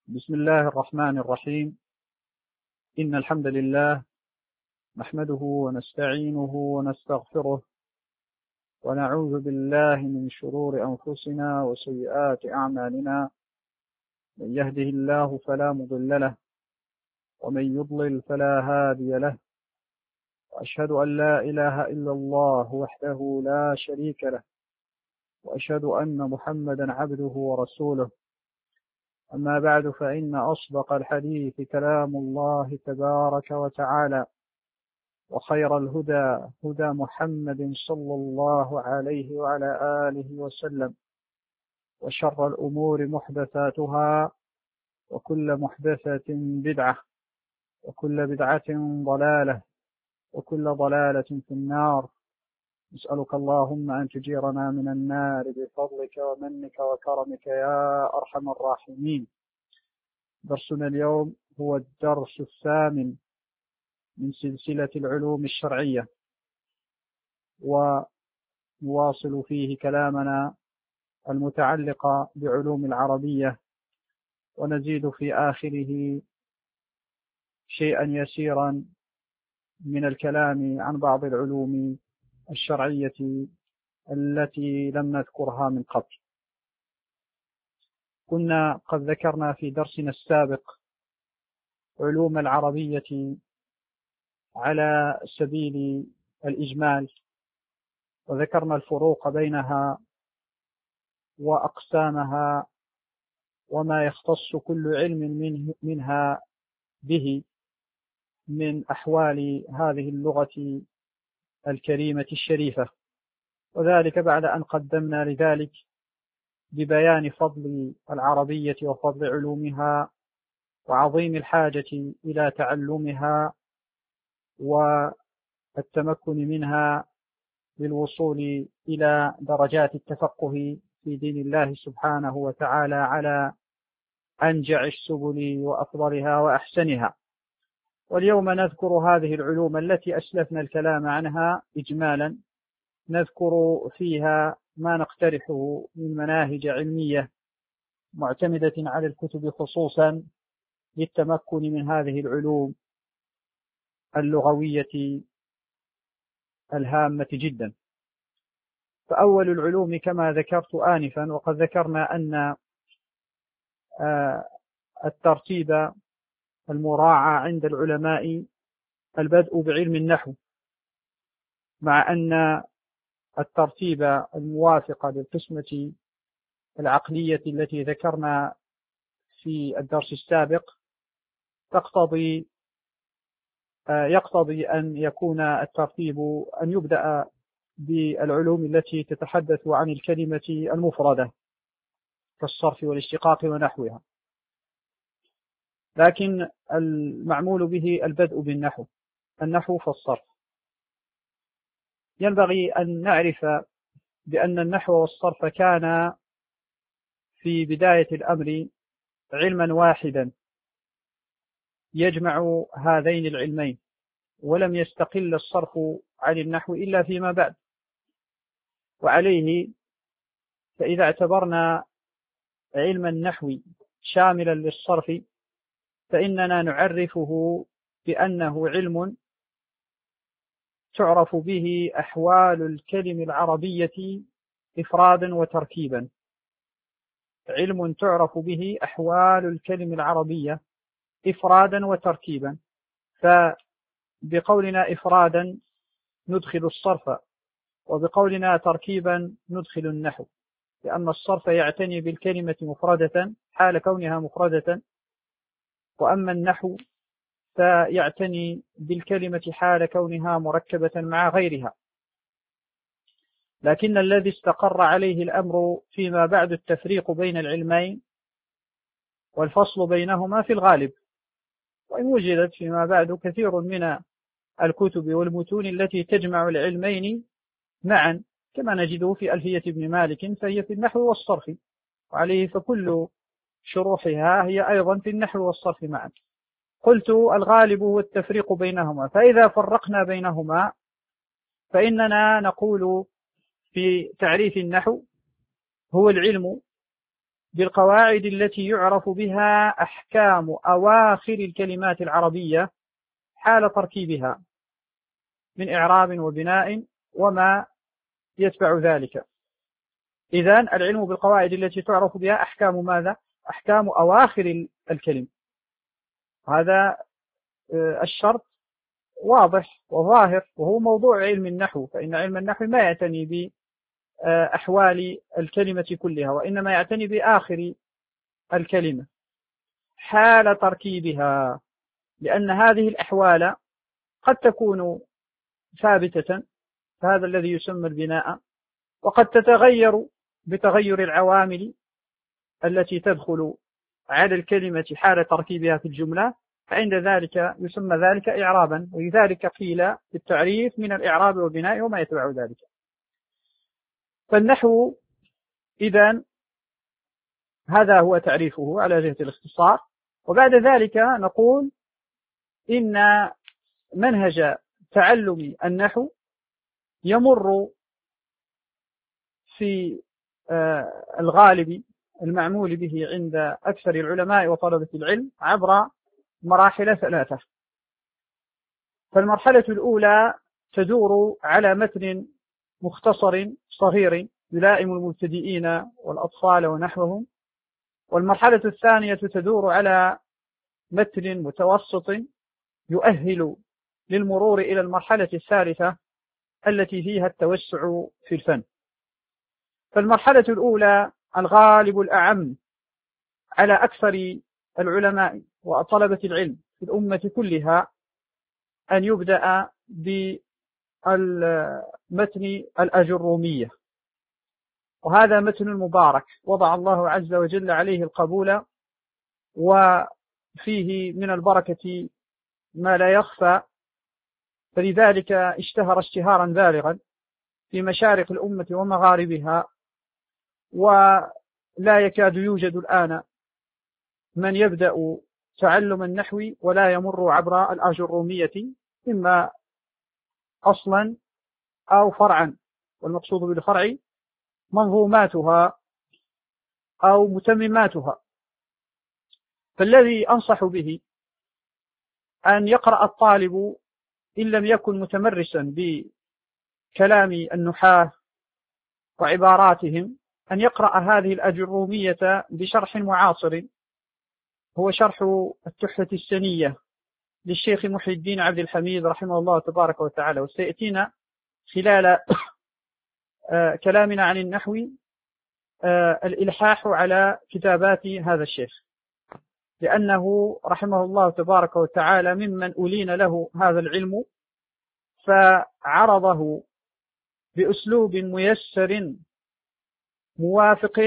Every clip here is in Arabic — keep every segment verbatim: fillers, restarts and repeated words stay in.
بسم الله الرحمن الرحيم. إن الحمد لله نحمده ونستعينه ونستغفره ونعوذ بالله من شرور أنفسنا وسيئات أعمالنا. من يهده الله فلا مضل له ومن يضلل فلا هادي له، وأشهد أن لا إله إلا الله وحده لا شريك له، وأشهد أن محمدا عبده ورسوله. أما بعد، فإن أصدق الحديث كلام الله تبارك وتعالى، وخير الهدى هدى محمد صلى الله عليه وعلى آله وسلم، وشر الأمور محدثاتها، وكل محدثة بدعة، وكل بدعة ضلالة، وكل ضلالة في النار. نسألك اللهم أن تجيرنا من النار بفضلك ومنك وكرمك يا أرحم الراحمين. درسنا اليوم هو الدرس الثامن من سلسلة العلوم الشرعية، ونواصل فيه كلامنا المتعلق بعلوم العربية، ونزيد في آخره شيئا يسيرا من الكلام عن بعض العلوم الشرعية التي لم نذكرها من قبل. كنا قد ذكرنا في درسنا السابق علوم العربية على سبيل الإجمال، وذكرنا الفروق بينها وأقسامها وما يختص كل علم منه منها به من أحوال هذه اللغة الكريمة الشريفة، وذلك بعد أن قدمنا لذلك ببيان فضل العربية وفضل علومها وعظيم الحاجة إلى تعلمها والتمكن منها للوصول إلى درجات التفقه في دين الله سبحانه وتعالى على أنجع السبل وأفضلها وأحسنها. واليوم نذكر هذه العلوم التي أسلفنا الكلام عنها إجمالا، نذكر فيها ما نقترحه من مناهج علمية معتمدة على الكتب خصوصا للتمكن من هذه العلوم اللغوية الهامة جدا. فأول العلوم كما ذكرت آنفا، وقد ذكرنا أن الترتيب المراعى عند العلماء البدء بعلم النحو، مع أن الترتيب الموافق للقسمة العقلية التي ذكرنا في الدرس السابق تقتضي يقتضي أن يكون الترتيب أن يبدأ بالعلوم التي تتحدث عن الكلمة المفردة كالصرف والاشتقاق ونحوها، لكن المعمول به البدء بالنحو، النحو فالصرف. ينبغي أن نعرف بأن النحو والصرف كان في بداية الأمر علما واحدا يجمع هذين العلمين، ولم يستقل الصرف عن النحو إلا فيما بعد. وعليه فإذا اعتبرنا علم النحو شاملا للصرف فإننا نعرفه بأنه علم تعرف به أحوال الكلم العربية إفرادا وتركيبا، علم تعرف به أحوال الكلم العربية إفرادا وتركيبا. فبقولنا إفرادا ندخل الصرف، وبقولنا تركيبا ندخل النحو، لأن الصرف يعتني بالكلمة مفردة حال كونها مفردة، وأما النحو فيعتني بالكلمة حال كونها مركبة مع غيرها. لكن الذي استقر عليه الأمر فيما بعد التفريق بين العلمين والفصل بينهما في الغالب، وإن وجدت فيما بعد كثير من الكتب والمتون التي تجمع العلمين معا كما نجده في ألفية ابن مالك، فهي في النحو والصرف، وعليه فكل شروحها هي أيضا في النحو والصرف معا. قلت الغالب هو التفريق بينهما، فإذا فرقنا بينهما فإننا نقول في تعريف النحو هو العلم بالقواعد التي يعرف بها أحكام أواخر الكلمات العربية حال تركيبها من إعراب وبناء وما يتبع ذلك. إذن العلم بالقواعد التي تعرف بها أحكام ماذا؟ أحكام أواخر الكلمة. هذا الشرط واضح وظاهر، وهو موضوع علم النحو، فإن علم النحو ما يعتني بأحوال الكلمة كلها، وإنما يعتني بآخر الكلمة حال تركيبها، لأن هذه الأحوال قد تكون ثابتة، فهذا الذي يسمى البناء، وقد تتغير بتغير العوامل التي تدخل على الكلمة حال تركيبها في الجملة، فعند ذلك يسمى ذلك إعرابا. ولذلك قيل بالتعريف من الإعراب والبناء وما يتبع ذلك. فالنحو إذن هذا هو تعريفه على جهة الاختصار. وبعد ذلك نقول إن منهج تعلم النحو يمر في الغالب المعمول به عند أكثر العلماء وطلبة العلم عبر مراحل ثلاثة. فالمرحلة الأولى تدور على متن مختصر صغير يلائم المبتدئين والأطفال ونحوهم. والمرحلة الثانية تدور على متن متوسط يؤهل للمرور إلى المرحلة الثالثة التي فيها التوسع في الفن. فالمرحلة الأولى الغالب الأعم على أكثر العلماء وطلبة العلم في الأمة كلها أن يبدأ بالمتن الأجرومية، وهذا متن مبارك وضع الله عز وجل عليه القبول، وفيه من البركة ما لا يخفى، فلذلك اشتهر اشتهارا بالغا في مشارق الأمة ومغاربها، ولا يكاد يوجد الآن من يبدأ تعلم النحو ولا يمر عبر الأجرومية إما أصلا أو فرعا، والمقصود بالفرع منظوماتها أو متمماتها. فالذي أنصح به أن يقرأ الطالب إن لم يكن متمرسا بكلام النحاة وعباراتهم أن يقرأ هذه الأجرومية بشرح معاصر، هو شرح التحفة السنية للشيخ محي الدين عبد الحميد رحمه الله تبارك وتعالى. وسيأتينا خلال كلامنا عن النحو الإلحاح على كتابات هذا الشيخ، لأنه رحمه الله تبارك وتعالى ممن أولين له هذا العلم، فعرضه بأسلوب ميسر موافق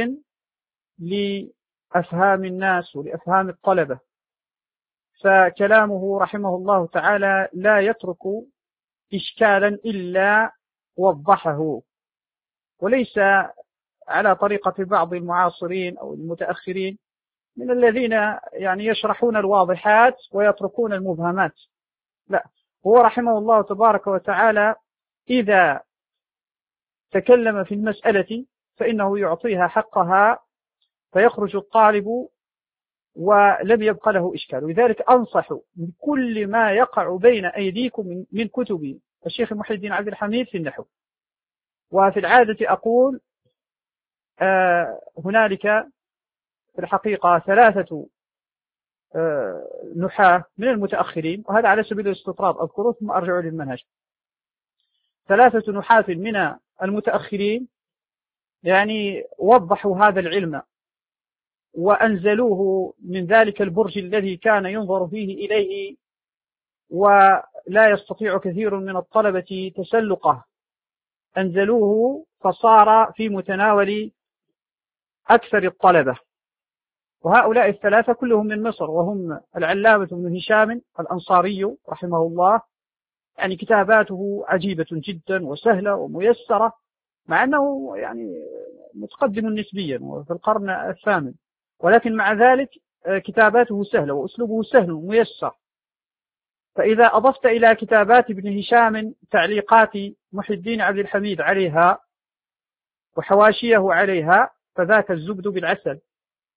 لأفهام الناس ولأفهام الطلبة. فكلامه رحمه الله تعالى لا يترك إشكالا إلا وضحه، وليس على طريقة بعض المعاصرين أو المتأخرين من الذين يعني يشرحون الواضحات ويتركون المبهمات. لا، هو رحمه الله تبارك وتعالى إذا تكلم في المسألة فإنه يعطيها حقها، فيخرج الطالب ولم يبق له إشكال. ولذلك أنصح بكل ما يقع بين أيديكم من كتب الشيخ محي الدين عبد الحميد في النحو. وفي العادة أقول آه هنالك في الحقيقة ثلاثة آه نحاة من المتأخرين، وهذا على سبيل الاستطراد أذكره ثم أرجع للمنهج. ثلاثة نحاة من المتأخرين يعني وضحوا هذا العلم وأنزلوه من ذلك البرج الذي كان ينظر فيه إليه ولا يستطيع كثير من الطلبة تسلقه، أنزلوه فصار في متناول أكثر الطلبة. وهؤلاء الثلاثة كلهم من مصر، وهم العلامة بن هشام الأنصاري رحمه الله. يعني كتاباته عجيبة جدا وسهلة وميسرة، مع أنه يعني متقدم نسبيا وفي القرن الثامن، ولكن مع ذلك كتاباته سهلة وأسلوبه سهل وميسر. فإذا أضفت إلى كتابات ابن هشام تعليقات محي الدين عبد الحميد عليها وحواشيه عليها فذاك الزبد بالعسل.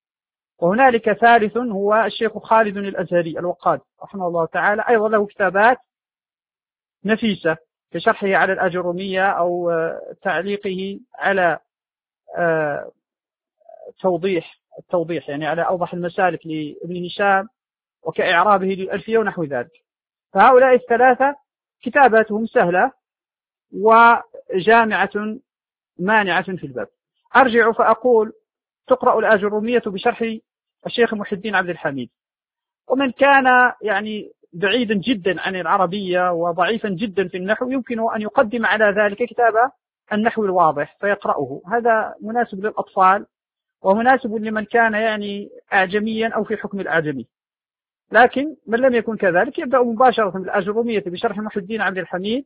وهنالك ثالث هو الشيخ خالد الأزهري الوقاد رحمه الله تعالى، أيضا له كتابات نفيسة كشرحه على الأجرومية أو تعليقه على توضيح التوضيح يعني على أوضح المسالك لابن هشام، وكإعرابه للألفية ونحو ذلك. فهؤلاء الثلاثة كتاباتهم سهلة وجامعة مانعة في الباب. أرجع فأقول تقرأ الأجرومية بشرح الشيخ محي الدين عبد الحميد، ومن كان يعني بعيدا جدا عن العربية وضعيفا جدا في النحو يمكن أن يقدم على ذلك كتاب النحو الواضح فيقرأه، هذا مناسب للأطفال ومناسب لمن كان يعني أعجميا أو في حكم الأعجمي. لكن من لم يكن كذلك يبدأ مباشرة بالأجرومية بشرح محي الدين عبد الحميد،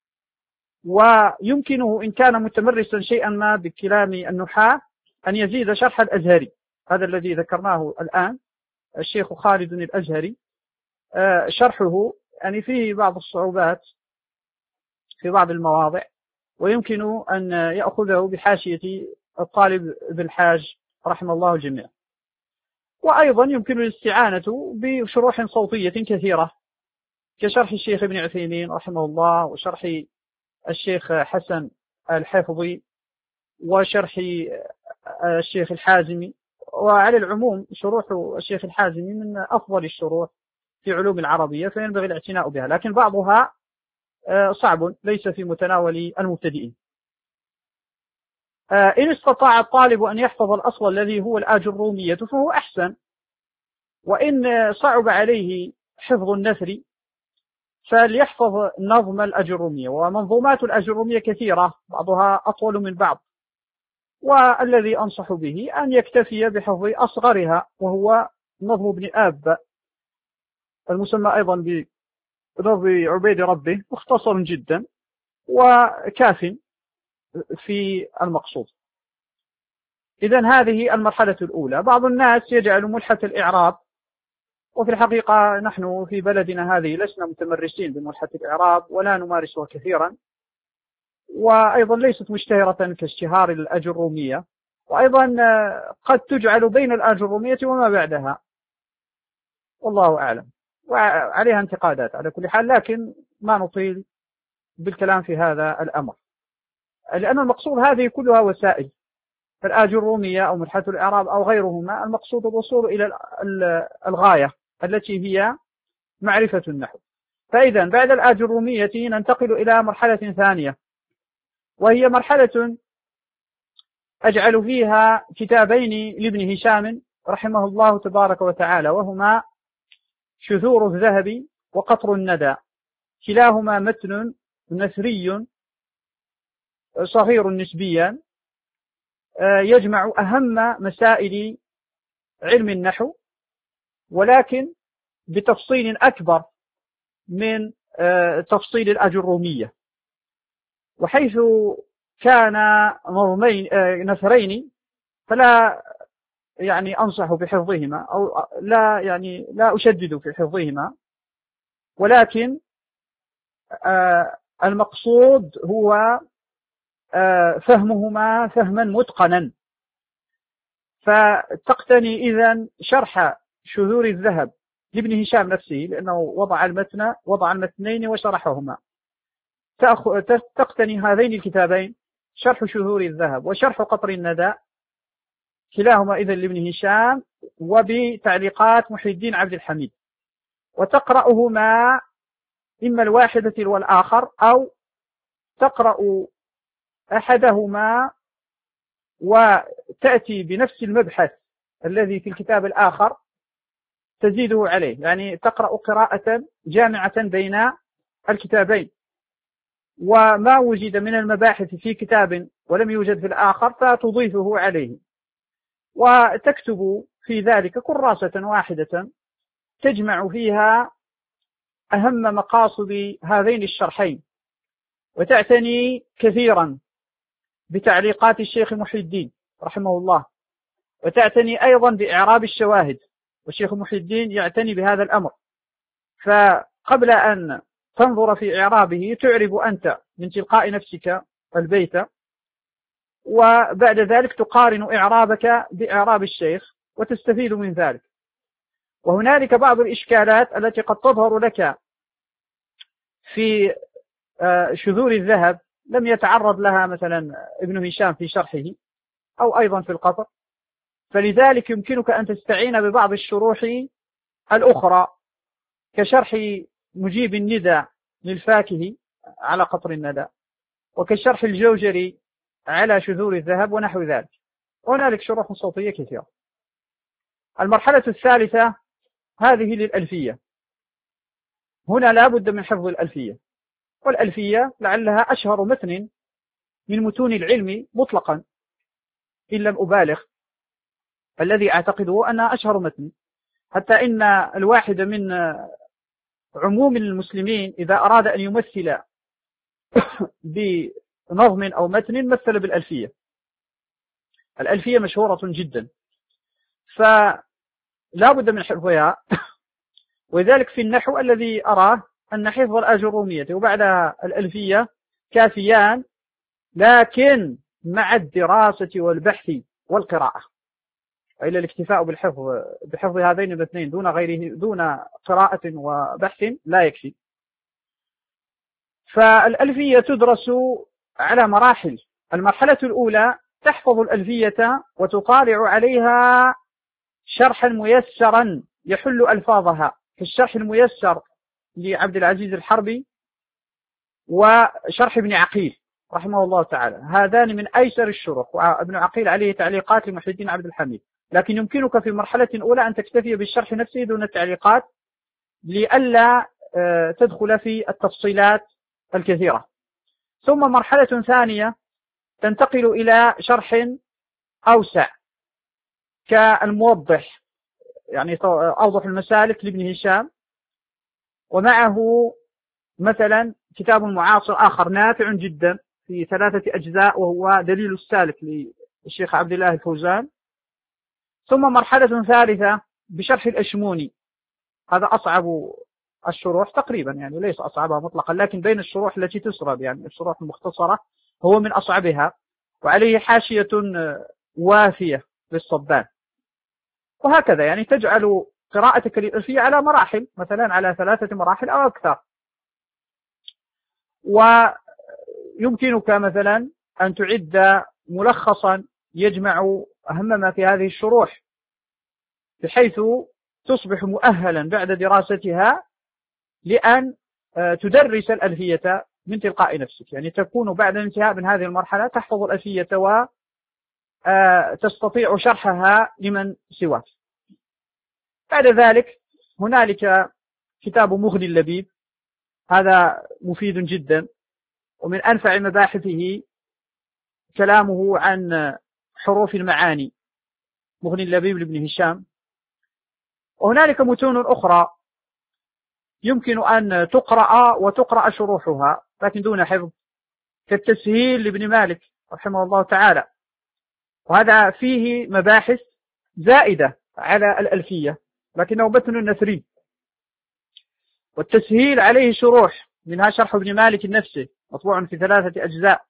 ويمكنه إن كان متمرسا شيئا ما بكلام النحاة أن يزيد شرح الأزهري، هذا الذي ذكرناه الآن الشيخ خالد الأزهري، شرحه يعني فيه بعض الصعوبات في بعض المواضع، ويمكن أن يأخذه بحاشية الطالب ابن الحاج رحمه الله الجميع. وأيضا يمكن الاستعانة بشروح صوتية كثيرة كشرح الشيخ ابن عثيمين رحمه الله، وشرح الشيخ حسن الحافظي، وشرح الشيخ الحازمي. وعلى العموم شروح الشيخ الحازمي من أفضل الشروح في علوم العربية، فينبغي الاعتناء بها، لكن بعضها صعب ليس في متناول المبتدئين. إن استطاع الطالب أن يحفظ الأصل الذي هو الآجرومية فهو أحسن، وإن صعب عليه حفظ النثر فليحفظ نظم الأجرومية، ومنظومات الأجرومية كثيرة بعضها أطول من بعض، والذي أنصح به أن يكتفي بحفظ أصغرها وهو نظم ابن آب المسمى أيضا بنظم عبيد ربه، مختصر جدا وكاف في المقصود. إذن هذه المرحلة الأولى. بعض الناس يجعل ملحة الإعراب، وفي الحقيقة نحن في بلدنا هذه لسنا متمرسين بملحة الإعراب ولا نمارسها كثيرا، وأيضا ليست مشتهرة كاشتهار الأجرومية، وأيضا قد تجعل بين الأجرومية وما بعدها، والله أعلم، وعليها انتقادات على كل حال، لكن ما نطيل بالكلام في هذا الأمر، لأن المقصود هذه كلها وسائل، الآجرومية أو ملحة الإعراب أو غيرهما، المقصود الوصول إلى الغاية التي هي معرفة النحو. فإذا بعد الآجرومية ننتقل إلى مرحلة ثانية، وهي مرحلة أجعل فيها كتابين لابن هشام رحمه الله تبارك وتعالى، وهما شذور الذهب وقطر الندى، كلاهما متن نثري صغير نسبيا يجمع أهم مسائل علم النحو، ولكن بتفصيل أكبر من تفصيل الأجرومية. وحيث كان نظمين نثرين فلا يعني أنصح بحفظهما، أو لا يعني لا أشدد في حفظهما، ولكن المقصود هو فهمهما فهما متقنا. فتقتني إذن شرح شذور الذهب لابن هشام نفسه، لأنه وضع المتن وضع المتنين وشرحهما، تقتني هذين الكتابين شرح شذور الذهب وشرح قطر الندى، كلاهما إذن لابن هشام وبتعليقات محي الدين عبد الحميد، وتقرأهما إما الواحدة والآخر، أو تقرأ أحدهما وتأتي بنفس المبحث الذي في الكتاب الآخر تزيده عليه، يعني تقرأ قراءة جامعة بين الكتابين، وما وجد من المباحث في كتاب ولم يوجد في الآخر فتضيفه عليه، وتكتب في ذلك كراسة واحدة تجمع فيها أهم مقاصد هذين الشرحين، وتعتني كثيرا بتعليقات الشيخ محي الدين رحمه الله، وتعتني أيضا بإعراب الشواهد، والشيخ محي الدين يعتني بهذا الأمر. فقبل أن تنظر في إعرابه تعرب أنت من تلقاء نفسك البيت، وبعد ذلك تقارن إعرابك بإعراب الشيخ، وتستفيد من ذلك. وهنالك بعض الإشكالات التي قد تظهر لك في شذور الذهب لم يتعرض لها مثلا ابن هشام في شرحه أو أيضا في القطر، فلذلك يمكنك أن تستعين ببعض الشروح الأخرى كشرح مجيب الندى للفاكهي على قطر الندى، وكشرح الجوجري على شذور الذهب ونحو ذلك. وهنالك شروح صوتية كثيرة. المرحلة الثالثة هذه للألفية. هنا لا بد من حفظ الألفية، والألفية لعلها أشهر متن من متون العلم مطلقا إن لم أبالغ، الذي أعتقده أنها أشهر متن، حتى إن الواحد من عموم المسلمين إذا أراد أن يمثل بنظم أو متن مثل بالألفية. الألفية مشهورة جدا، فلا بد من حفظها. وذلك في النحو الذي أراه أن حفظ الأجرومية وبعدها الألفية كافيان، لكن مع الدراسة والبحث والقراءة، إلا الاكتفاء بالحفظ بحفظ هذين الاثنين دون غيره دون قراءة وبحث لا يكفي. فالألفية تدرس على مراحل. المرحلة الأولى تحفظ الألفية وتطالع عليها شرحا ميسرا يحل ألفاظها، كالشرح الميسر لعبد العزيز الحربي وشرح ابن عقيل رحمه الله تعالى، هذان من أيسر الشروح، وابن عقيل عليه تعليقات لمحي الدين عبد الحميد، لكن يمكنك في مرحلة أولى أن تكتفي بالشرح نفسه دون التعليقات لئلا تدخل في التفصيلات الكثيرة. ثم مرحلة ثانية تنتقل إلى شرح أوسع كالموضح، يعني أوضح المسالك لابن هشام، ومعه مثلا كتاب معاصر آخر نافع جدا في ثلاثة أجزاء وهو دليل السالك للشيخ عبد الله الفوزان. ثم مرحلة ثالثة بشرح الأشموني، هذا أصعب الشروح تقريبا، يعني ليس أصعبها مطلقا، لكن بين الشروح التي تسرد يعني الشروح المختصرة هو من أصعبها، وعليه حاشية وافية للصبان. وهكذا يعني تجعل قراءتك للألفية على مراحل، مثلا على ثلاثة مراحل أو أكثر. ويمكنك مثلا أن تعد ملخصا يجمع أهم ما في هذه الشروح، بحيث تصبح مؤهلا بعد دراستها لأن تدرس الألفية من تلقاء نفسك، يعني تكون بعد الانتهاء من هذه المرحلة تحفظ الألفية وتستطيع شرحها لمن سواك. بعد ذلك هنالك كتاب مغني اللبيب، هذا مفيد جدا، ومن أنفع مباحثه كلامه عن حروف المعاني، مغني اللبيب لابن هشام. وهنالك متون أخرى يمكن أن تقرأ وتقرأ شروحها لكن دون حفظ، كالتسهيل لابن مالك رحمه الله تعالى، وهذا فيه مباحث زائدة على الألفية لكنه متن نثري. والتسهيل عليه شروح، منها شرح ابن مالك نفسه مطبوع في ثلاثة أجزاء،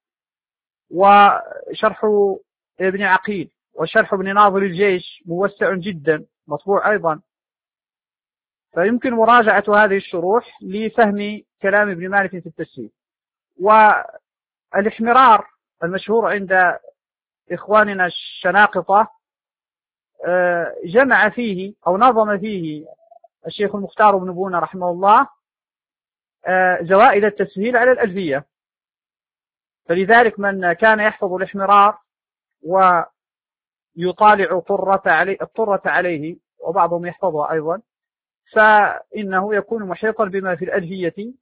وشرح ابن عقيل، وشرح ابن ناظر الجيش موسع جدا مطبوع أيضا، فيمكن مراجعة هذه الشروح لفهم كلام ابن مالك في التسهيل. والإحمرار المشهور عند إخواننا الشناقطة جمع فيه أو نظم فيه الشيخ المختار بن بونة رحمه الله زوائد التسهيل على الألفية، فلذلك من كان يحفظ الإحمرار ويطالع طرة عليه الطرة عليه، وبعضهم يحفظها أيضا، فإنه يكون محيطا بما في الألفية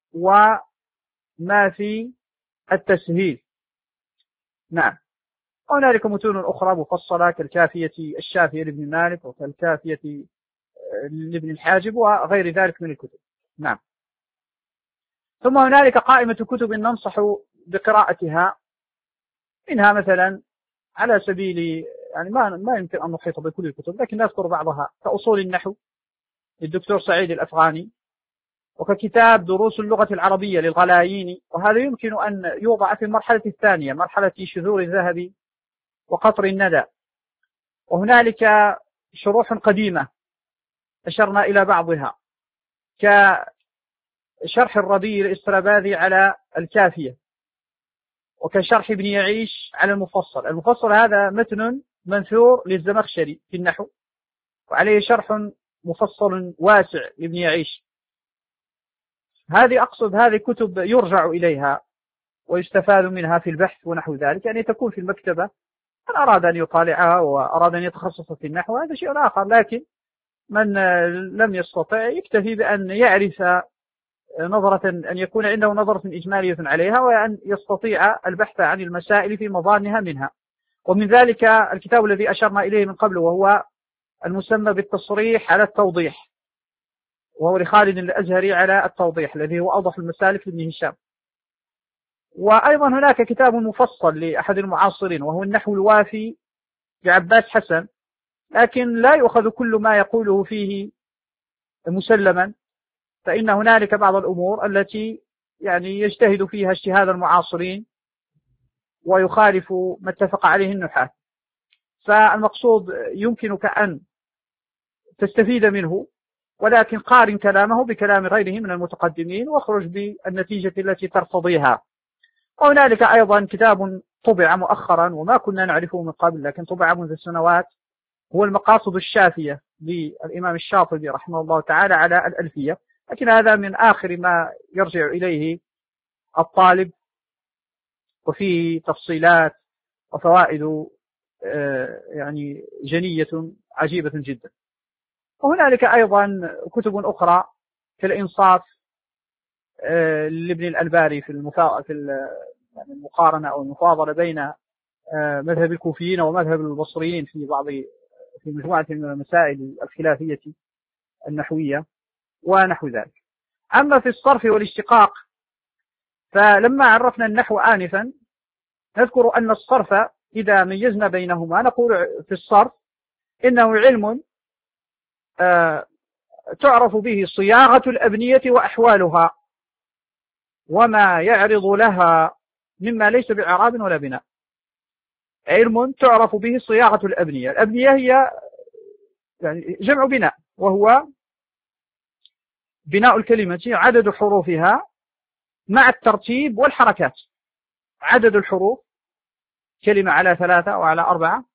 وما في التسهيل. نعم. وهنالك متون أخرى مفصلة كالكافية الشافية لابن مالك، وكالكافية لابن الحاجب، وغير ذلك من الكتب. نعم. ثم هنالك قائمة كتب ننصح بقراءتها، منها مثلا على سبيل يعني ما ما يمكن أن نحيط بكل الكتب، لكن نذكر بعضها كأصول النحو للدكتور سعيد الأفغاني، وككتاب دروس اللغة العربية للغلاييني، وهذا يمكن أن يوضع في المرحلة الثانية، مرحلة شذور الذهب وقطر الندى. وهنالك شروح قديمة أشرنا إلى بعضها، كشرح الرضي الاستراباذي على الكافية، وكشرح ابن يعيش على المفصل. المفصل هذا متن منثور للزمخشري في النحو، وعليه شرح مفصل واسع لابن يعيش. هذه أقصد هذه كتب يرجع إليها ويستفاد منها في البحث ونحو ذلك، يعني تكون في المكتبة. من أراد أن يطالعها وأراد أن يتخصص في النحو هذا شيء آخر، لكن من لم يستطع يكتفي بأن يعرف نظرة، أن يكون عنده نظرة إجمالية عليها، وأن يستطيع البحث عن المسائل في مظانها منها. ومن ذلك الكتاب الذي أشرنا إليه من قبل، وهو المسمى بالتصريح على التوضيح، وهو لخالد الأزهري على التوضيح، الذي هو أوضح المسالك لابن هشام. وأيضا هناك كتاب مفصل لأحد المعاصرين، وهو النحو الوافي لعباس حسن، لكن لا يؤخذ كل ما يقوله فيه مسلما، فإن هنالك بعض الأمور التي يعني يجتهد فيها اجتهاد المعاصرين ويخالف ما اتفق عليه النحاة. فالمقصود يمكنك أن تستفيد منه، ولكن قارن كلامه بكلام غيره من المتقدمين واخرج بالنتيجة التي ترتضيها. وهنالك أيضا كتاب طبع مؤخرا وما كنا نعرفه من قبل، لكن طبع منذ سنوات، هو المقاصد الشافية للإمام الشاطبي رحمه الله تعالى على الألفية، لكن هذا من آخر ما يرجع إليه الطالب، وفيه تفصيلات وفوائد يعني جنية عجيبة جدا. وهنالك أيضا كتب أخرى كالإنصاف لابن الألباري في في المقارنة أو المفاضلة بين مذهب الكوفيين ومذهب البصريين في بعض في مجموعة من المسائل الخلافية النحوية ونحو ذلك. أما في الصرف والاشتقاق، فلما عرفنا النحو آنفا نذكر أن الصرف إذا ميزنا بينهما نقول في الصرف إنه علم تعرف به صياغة الأبنية وأحوالها وما يعرض لها مما ليس بإعراب ولا بناء. علم تعرف به صياغة الأبنية. الأبنية هي يعني جمع بناء، وهو بناء الكلمة عدد حروفها مع الترتيب والحركات. عدد الحروف كلمة على ثلاثة أو على أربعة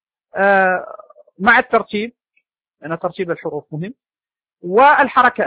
مع الترتيب، لأن ترتيب الحروف مهم، والحركات،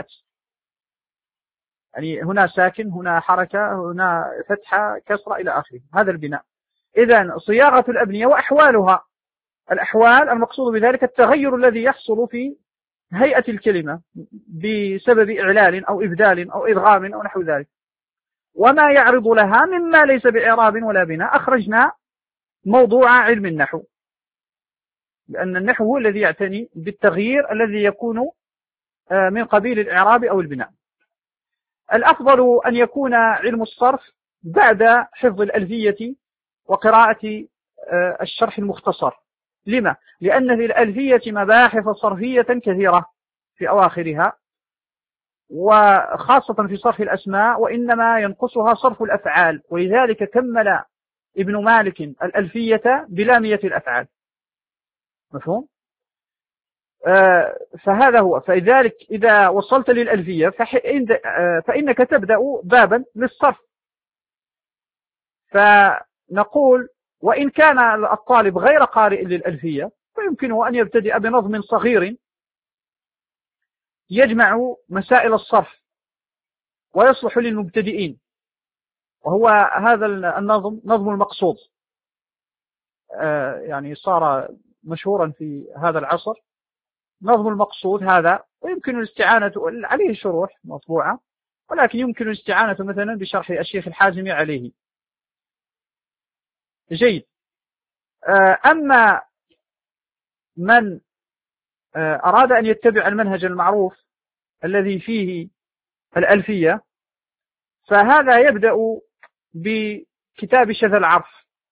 يعني هنا ساكن، هنا حركة، هنا فتحة، كسرة، إلى آخره. هذا البناء. إذن صياغة الأبنية وأحوالها. الأحوال المقصود بذلك التغير الذي يحصل في هيئة الكلمة بسبب إعلال أو إبدال أو إدغام أو نحو ذلك. وما يعرض لها مما ليس بإعراب ولا بناء. أخرجنا موضوع علم النحو، لأن النحو هو الذي يعتني بالتغيير الذي يكون من قبيل الإعراب أو البناء. الأفضل أن يكون علم الصرف بعد حفظ الألفية وقراءة الشرح المختصر. لما؟ لأن في الألفية مباحث صرفية كثيرة في أواخرها، وخاصة في صرف الأسماء، وإنما ينقصها صرف الأفعال، ولذلك كمل ابن مالك الألفية بلامية الأفعال. مفهوم؟ آه فهذا هو. فلذلك إذا وصلت للألفية فإنك تبدأ بابا للصرف. فنقول وإن كان الطالب غير قارئ للألفية فيمكنه أن يبتدئ بنظم صغير يجمع مسائل الصرف ويصلح للمبتدئين، وهو هذا النظم نظم المقصود. آه يعني صار مشهورا في هذا العصر نظم المقصود هذا، ويمكن الاستعانة عليه شروح مطبوعة، ولكن يمكن الاستعانة مثلا بشرح الشيخ الحازمي عليه. جيد. أما من أراد أن يتبع المنهج المعروف الذي فيه الألفية، فهذا يبدأ بكتاب شذا العرف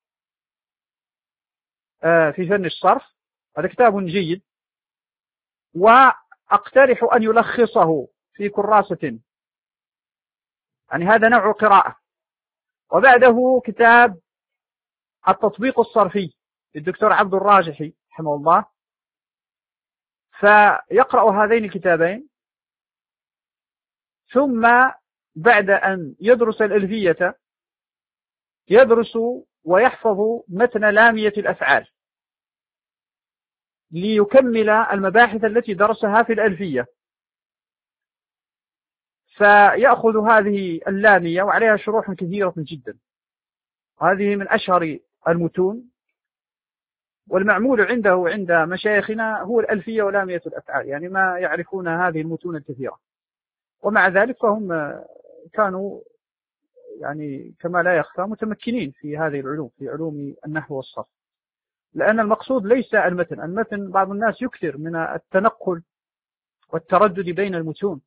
في فن الصرف. هذا كتاب جيد، وأقترح أن يلخصه في كراسة، يعني هذا نوع قراءة. وبعده كتاب التطبيق الصرفي للدكتور عبد الراجحي رحمه الله، فيقرأ هذين الكتابين، ثم بعد أن يدرس الألفية يدرس ويحفظ متن لامية الأفعال ليكمل المباحث التي درسها في الألفية. فيأخذ هذه اللامية وعليها شروح كثيرة جدا، هذه من أشهر المتون، والمعمول عنده عند مشايخنا هو الألفية ولامية الأفعال، يعني ما يعرفون هذه المتون الكثيرة، ومع ذلك فهم كانوا يعني كما لا يخفى متمكنين في هذه العلوم، في علوم النحو والصرف، لأن المقصود ليس المتن. المتن بعض الناس يكثر من التنقل والتردد بين المتون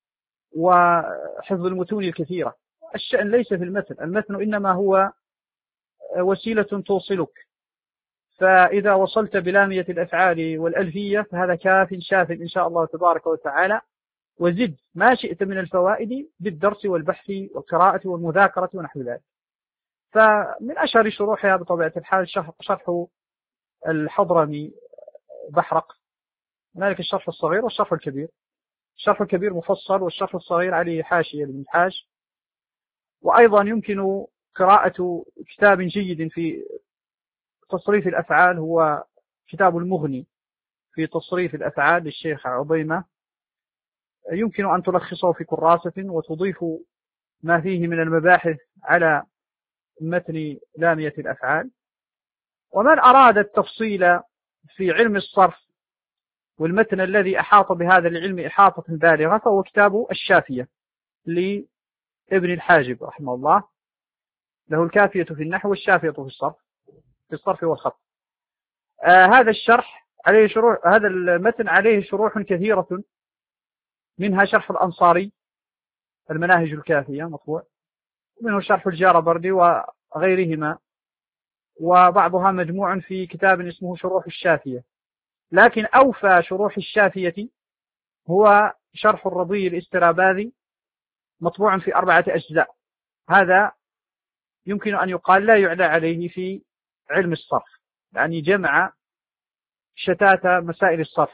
وحفظ المتون الكثيرة. الشأن ليس في المتن، المتن إنما هو وسيلة توصلك، فإذا وصلت بلامية الأفعال والألفية فهذا كاف شاف إن شاء الله تبارك وتعالى، وزد ما شئت من الفوائد بالدرس والبحث والقراءة والمذاكرة ونحو ذلك. فمن أشهر شروحها بطبيعة الحال شرح الحضرمي بحرق، هنالك الشرح الصغير والشرح الكبير. الشرح الكبير مفصل، والشرح الصغير عليه حاشية للمنحاج. وأيضا يمكن قراءة كتاب جيد في تصريف الأفعال، هو كتاب المغني في تصريف الأفعال للشيخ عظيمة، يمكن أن تلخصه في كراسة وتضيف ما فيه من المباحث على متن لامية الأفعال. ومن أراد التفصيل في علم الصرف والمتن الذي أحاط بهذا العلم إحاطة بالغة فهو كتاب الشافية لابن الحاجب رحمه الله، له الكافية في النحو والشافية في الصرف في الصرف والخط. آه هذا الشرح عليه شروح، هذا المتن عليه شروح كثيرة، منها شرح الأنصاري المناهج الكافية مطبوع، ومنه شرح الجاربردي وغيرهما، وبعضها مجموع في كتاب اسمه شروح الشافية. لكن أوفى شروح الشافية هو شرح الرضي الاستراباذي مطبوع في أربعة أجزاء، هذا يمكن أن يقال لا يعلى عليه في علم الصرف، يعني جمع شتات مسائل الصرف.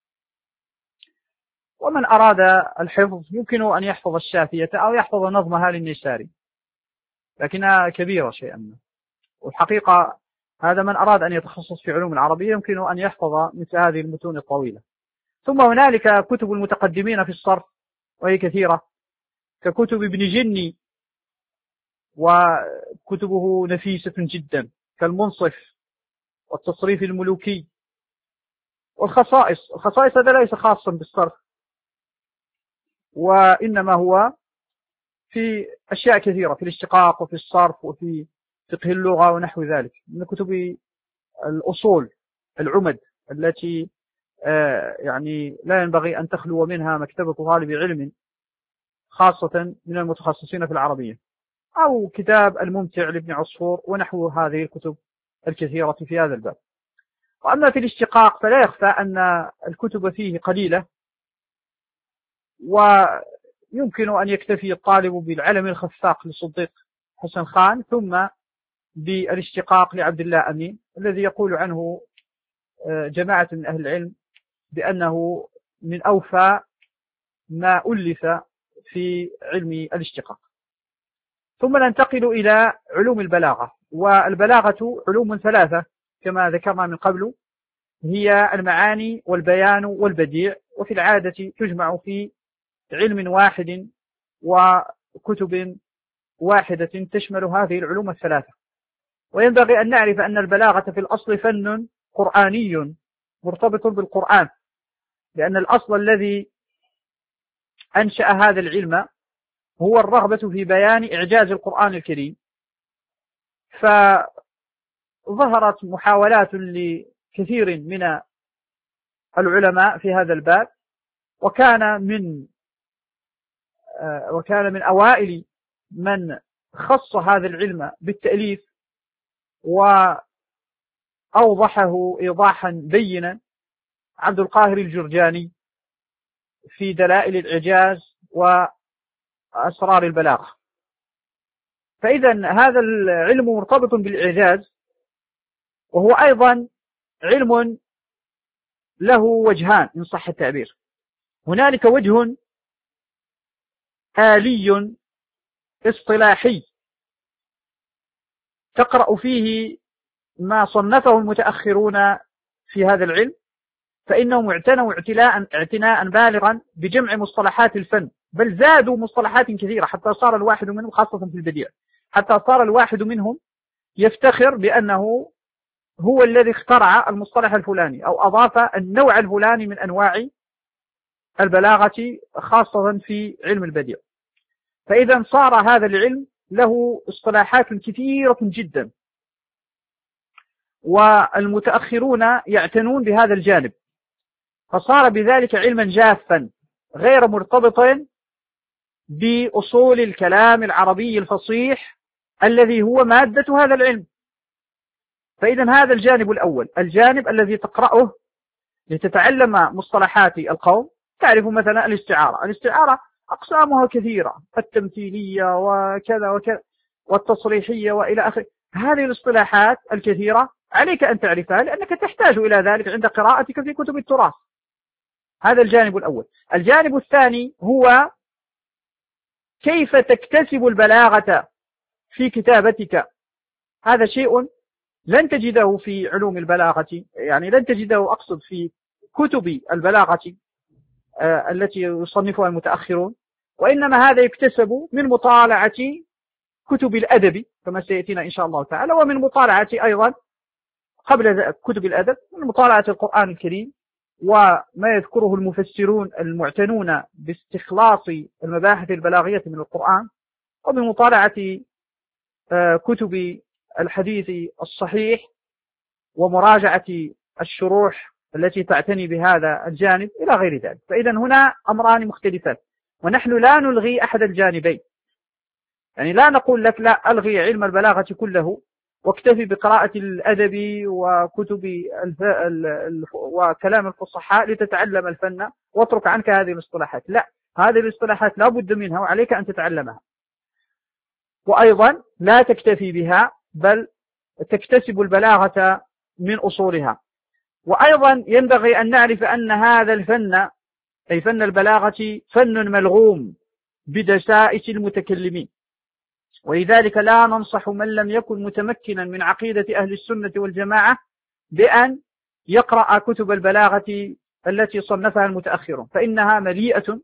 ومن أراد الحفظ يمكن أن يحفظ الشافية أو يحفظ نظمها للنيساري، لكنها كبيرة شيئا. والحقيقة هذا من أراد أن يتخصص في علوم العربية يمكن أن يحفظ مثل هذه المتون الطويلة. ثم هنالك كتب المتقدمين في الصرف وهي كثيرة، ككتب ابن جني، وكتبه نفيسة جدا، كالمنصف والتصريف الملوكي والخصائص. الخصائص هذا ليس خاصا بالصرف، وإنما هو في أشياء كثيرة، في الاشتقاق وفي الصرف وفي فقه اللغة ونحو ذلك، من كتب الأصول العمد التي يعني لا ينبغي أن تخلو منها مكتبة طالب علم، خاصة من المتخصصين في العربية. أو كتاب الممتع لابن عصفور ونحو هذه الكتب الكثيرة في هذا الباب. وأما في الاشتقاق فلا يخفى أن الكتب فيه قليلة، ويمكن أن يكتفي الطالب بالعلم الخفاق لصديق حسن خان، ثم بالاشتقاق لعبد الله أمين الذي يقول عنه جماعة من أهل العلم بأنه من أوفى ما ألف في علم الاشتقاق. ثم ننتقل إلى علوم البلاغة. والبلاغة علوم ثلاثة كما ذكرنا من قبل، هي المعاني والبيان والبديع، وفي العادة تجمع في علم واحد وكتب واحدة تشمل هذه العلوم الثلاثة. وينبغي أن نعرف أن البلاغة في الأصل فن قرآني مرتبط بالقرآن، لأن الأصل الذي أنشأ هذا العلم هو الرغبة في بيان إعجاز القرآن الكريم. فظهرت محاولات لكثير من العلماء في هذا الباب، وكان من وكان من أوائل من خص هذا العلم بالتأليف وأوضحه إيضاحا بينا عبد القاهر الجرجاني في دلائل الإعجاز وأسرار البلاغة. فإذا هذا العلم مرتبط بالإعجاز، وهو أيضا علم له وجهان إن صح التعبير. هنالك وجه آلي اصطلاحي تقرأ فيه ما صنفه المتأخرون في هذا العلم، فإنهم اعتنوا اعتلاء اعتناء بالغا بجمع مصطلحات الفن، بل زادوا مصطلحات كثيرة حتى صار الواحد منهم، خاصة في البديع، حتى صار الواحد منهم يفتخر بأنه هو الذي اخترع المصطلح الفلاني أو أضاف النوع الفلاني من أنواع البلاغة خاصة في علم البديع. فإذا صار هذا العلم له اصطلاحات كثيرة جدا، والمتأخرون يعتنون بهذا الجانب، فصار بذلك علما جافا غير مرتبط بأصول الكلام العربي الفصيح الذي هو مادة هذا العلم. فإذا هذا الجانب الأول، الجانب الذي تقرأه لتتعلم مصطلحات القوم. تعرف مثلا الاستعارة، الاستعارة أقسامها كثيرة، التمثيلية وكذا وكذا والتصريحية وإلى آخره. هذه الاصطلاحات الكثيرة عليك أن تعرفها لأنك تحتاج إلى ذلك عند قراءتك في كتب التراث. هذا الجانب الأول. الجانب الثاني هو كيف تكتسب البلاغة في كتابتك. هذا شيء لن تجده في علوم البلاغة، يعني لن تجده أقصد في كتب البلاغة آه التي يصنفها المتأخرون، وإنما هذا يكتسب من مطالعة كتب الأدب كما سيأتينا إن شاء الله تعالى، ومن مطالعة أيضا قبل كتب الأدب من مطالعة القرآن الكريم وما يذكره المفسرون المعتنون باستخلاص المباحث البلاغية من القرآن، ومن مطالعة آه كتب الحديث الصحيح ومراجعة الشروح التي تعتني بهذا الجانب إلى غير ذلك. فإذا هنا أمران مختلفان، ونحن لا نلغي أحد الجانبين، يعني لا نقول لك لا ألغي علم البلاغة كله واكتفي بقراءة الأدب وكتب الف... ال... وكلام الفصحاء لتتعلم الفن واترك عنك هذه الاصطلاحات. لا، هذه الاصطلاحات لا بد منها وعليك أن تتعلمها، وأيضا لا تكتفي بها بل تكتسب البلاغة من أصولها. وأيضا ينبغي أن نعرف أن هذا الفن أي فن البلاغة فن ملغوم بدسائس المتكلمين، ولذلك لا ننصح من لم يكن متمكنا من عقيدة أهل السنة والجماعة بأن يقرأ كتب البلاغة التي صنفها المتأخرون، فإنها مليئة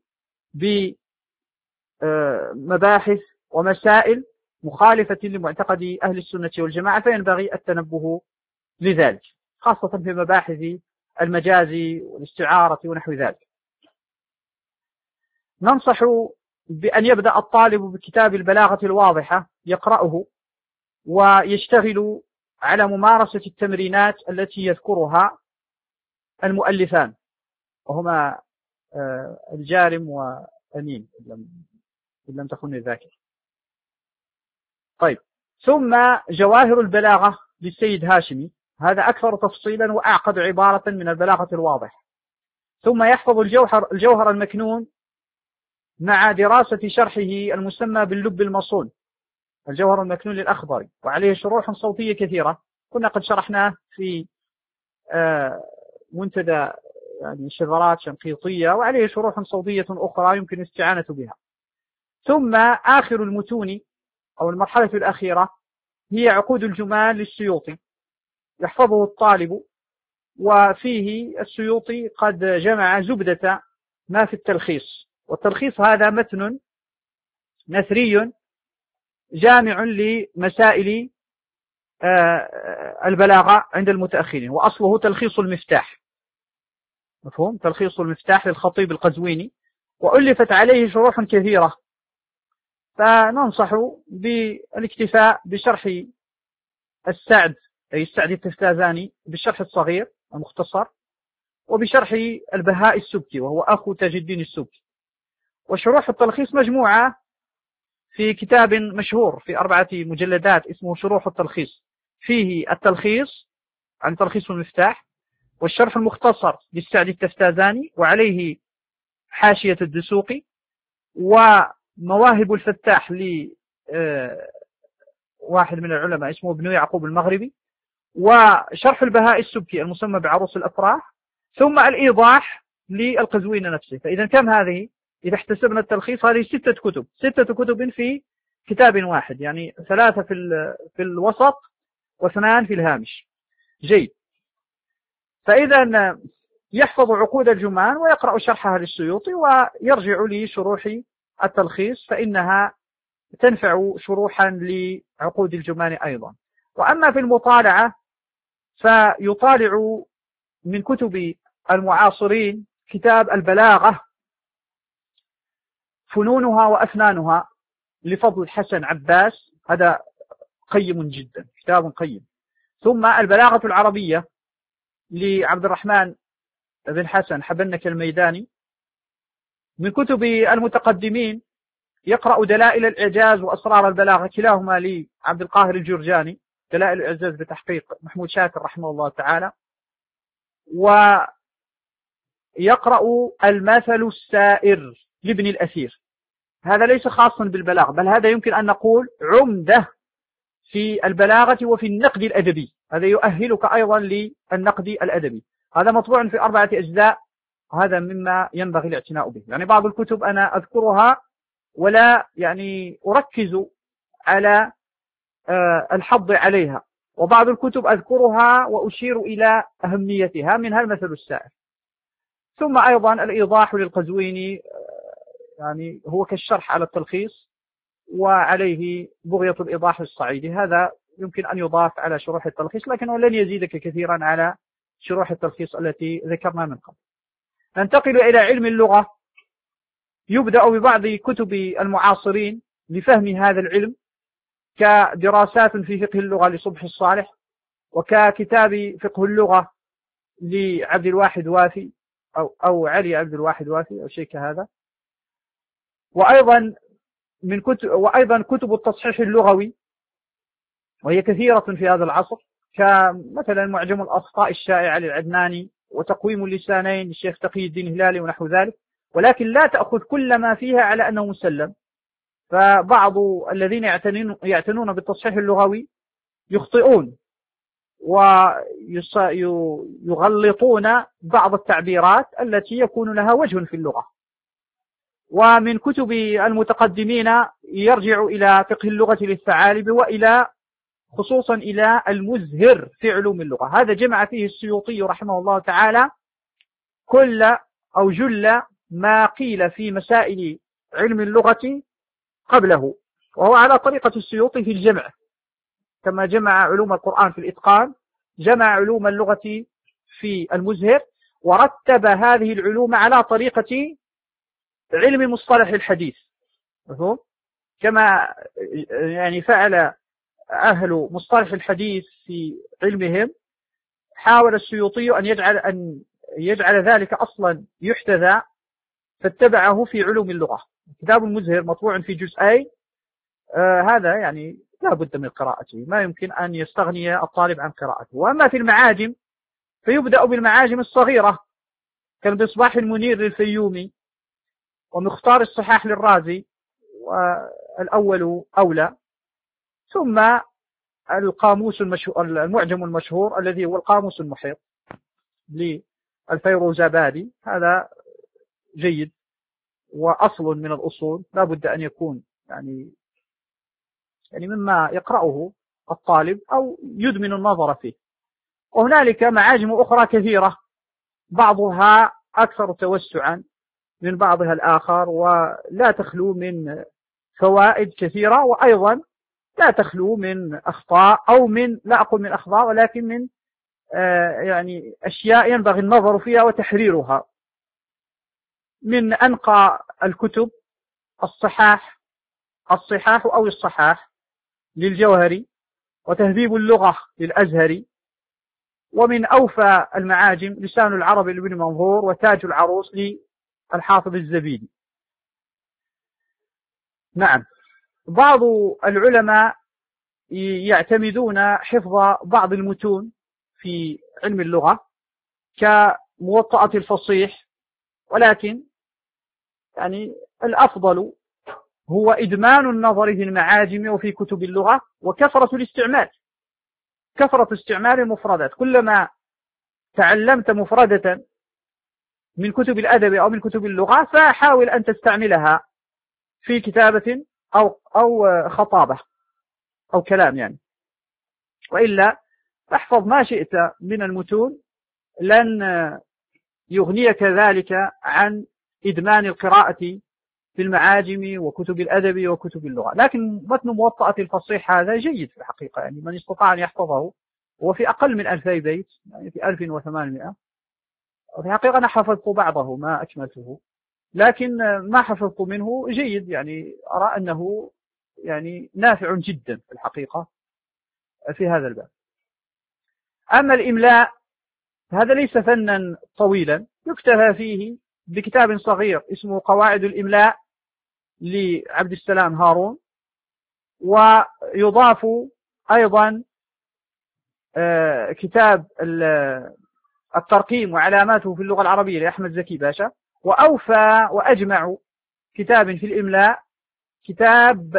بمباحث ومسائل مخالفة لمعتقد أهل السنة والجماعة، فينبغي التنبه لذلك خاصة في مباحث المجاز والاستعارة ونحو ذلك. ننصح بأن يبدأ الطالب بكتاب البلاغة الواضحة يقرأه ويشتغل على ممارسة التمرينات التي يذكرها المؤلفان وهما الجارم وأمين إن لم تخن الذاكرة. طيب، ثم جواهر البلاغة للسيد هاشمي، هذا أكثر تفصيلا وأعقد عبارة من البلاغة الواضح. ثم يحفظ الجوهر, الجوهر المكنون مع دراسة شرحه المسمى باللب المصون، الجوهر المكنون للأخضري، وعليه شروح صوتية كثيرة كنا قد شرحناه في منتدى يعني شذرات شنقيطية، وعليه شروح صوتية أخرى يمكن الاستعانة بها. ثم آخر المتون أو المرحلة الأخيرة هي عقود الجمال للسيوطي، يحفظه الطالب، وفيه السيوطي قد جمع زبدة ما في التلخيص، والتلخيص هذا متن نثري جامع لمسائل البلاغة عند المتأخرين، وأصله تلخيص المفتاح، مفهوم؟ تلخيص المفتاح للخطيب القزويني، وألفت عليه شروح كثيرة، فننصح بالاكتفاء بشرح السعد أي السعد التفتازاني بالشرح الصغير المختصر، وبشرح البهاء السبكي وهو أخو تاج الدين السبكي. وشروح التلخيص مجموعة في كتاب مشهور في أربعة مجلدات اسمه شروح التلخيص، فيه التلخيص عن تلخيص المفتاح، والشرح المختصر للسعد التفتازاني وعليه حاشية الدسوقي، ومواهب الفتاح لواحد من العلماء اسمه ابن يعقوب المغربي، وشرح البهاء السبكي المسمى بعروس الأفراح، ثم الإيضاح للقزويني نفسه. فإذا كم هذه؟ إذا احتسبنا التلخيص هذه ستة كتب، ستة كتب في كتاب واحد، يعني ثلاثة في في الوسط واثنان في الهامش. جيد. فإذا يحفظ عقود الجمان ويقرأ شرحها للسيوطي ويرجع لشروح التلخيص، فإنها تنفع شروحا لعقود الجمان أيضا. وأما في المطالعة فيطالع من كتب المعاصرين كتاب البلاغة فنونها وأفنانها لفضل حسن عباس، هذا قيم جدا، كتاب قيم. ثم البلاغة العربية لعبد الرحمن بن حسن حبنك الميداني. من كتب المتقدمين يقرأ دلائل الإعجاز وأسرار البلاغة، كلاهما لعبد القاهر الجرجاني، دلائل الإعجاز بتحقيق محمود شاكر رحمه الله تعالى. ويقرأ المثل السائر لابن الأثير، هذا ليس خاصا بالبلاغة، بل هذا يمكن أن نقول عمدة في البلاغة وفي النقد الأدبي، هذا يؤهلك أيضا للنقد الأدبي. هذا مطبوع في أربعة أجزاء، هذا مما ينبغي الاعتناء به. يعني بعض الكتب أنا أذكرها ولا يعني أركز على الحض عليها، وبعض الكتب أذكرها وأشير إلى أهميتها، منها المثل السائر. ثم أيضا الإيضاح للقزويني، يعني هو كالشرح على التلخيص، وعليه بغية الإيضاح الصعيدي، هذا يمكن أن يضاف على شروح التلخيص، لكنه لن يزيدك كثيرا على شروح التلخيص التي ذكرنا من قبل. ننتقل إلى علم اللغة. يبدأ ببعض كتب المعاصرين لفهم هذا العلم، كدراسات في فقه اللغة لصبح الصالح، وككتاب فقه اللغة لعبد الواحد وافي أو, أو علي عبد الواحد وافي أو شيء كهذا. وأيضا من كتب وأيضا كتب التصحيح اللغوي، وهي كثيرة في هذا العصر، كمثلا معجم الأخطاء الشائعة للعدناني، وتقويم اللسانين للشيخ تقي الدين الهلالي ونحو ذلك، ولكن لا تأخذ كل ما فيها على أنه مسلم. فبعض الذين يعتنون بالتصحيح اللغوي يخطئون ويغلطون بعض التعبيرات التي يكون لها وجه في اللغة. ومن كتب المتقدمين يرجع إلى فقه اللغة للثعالب، وإلى خصوصا إلى المزهر في علوم اللغة، هذا جمع فيه السيوطي رحمه الله تعالى كل أو جل ما قيل في مسائل علم اللغة قبله، وهو على طريقة السيوطي في الجمع، كما جمع علوم القرآن في الإتقان جمع علوم اللغة في المزهر، ورتب هذه العلوم على طريقة علم مصطلح الحديث، كما يعني فعل أهل مصطلح الحديث في علمهم. حاول السيوطي أن يجعل أن يجعل ذلك أصلا يحتذى، فاتبعه في علوم اللغة. كتاب المزهر مطبوع في جزئين، آه هذا يعني لا بد من قراءته، ما يمكن أن يستغني الطالب عن قراءته. وأما في المعاجم فيبدأ بالمعاجم الصغيرة كالمصباح المنير للفيومي، ومختار الصحاح للرازي، والأول أولى، ثم القاموس المشهور المعجم المشهور الذي هو القاموس المحيط للفيروزابادي، هذا جيد وأصل من الأصول، لا بد أن يكون يعني يعني مما يقرأه الطالب أو يدمن النظر فيه. وهنالك معاجم أخرى كثيرة، بعضها أكثر توسعا من بعضها الآخر، ولا تخلو من فوائد كثيرة، وأيضا لا تخلو من أخطاء، أو من لا أقول من أخطاء ولكن من آه يعني أشياء ينبغي النظر فيها وتحريرها. من أنقى الكتب الصحاح الصحاح أو الصحاح للجوهري، وتهذيب اللغة للأزهري، ومن أوفى المعاجم لسان العرب لابن منظور، وتاج العروس للحافظ الزبيدي. نعم، بعض العلماء يعتمدون حفظ بعض المتون في علم اللغة كموطأة الفصيح، ولكن يعني الأفضل هو إدمان النظر في المعاجم وفي كتب اللغة، وكثرة الاستعمال، كثرة استعمال المفردات. كلما تعلمت مفردة من كتب الأدب أو من كتب اللغة، فحاول أن تستعملها في كتابة أو أو خطابة أو كلام يعني. وإلا احفظ ما شئت من المتون، لن يغنيك ذلك عن إدمان القراءة في المعاجم وكتب الأدب وكتب اللغة. لكن متن موطأة الفصيح هذا جيد في الحقيقة، يعني من استطاع أن يحفظه وفي أقل من ألفي بيت، يعني في ألف وثمانمائة. وفي الحقيقة أنا حفظت بعضه ما أكملته، لكن ما حفظت منه جيد، يعني أرى أنه يعني نافع جدا في الحقيقة في هذا الباب. أما الإملاء هذا ليس فنا طويلا، يكتفى فيه بكتاب صغير اسمه قواعد الإملاء لعبد السلام هارون، ويضاف أيضا كتاب الترقيم وعلاماته في اللغة العربية لأحمد زكي باشا. وأوفى وأجمع كتاب في الإملاء كتاب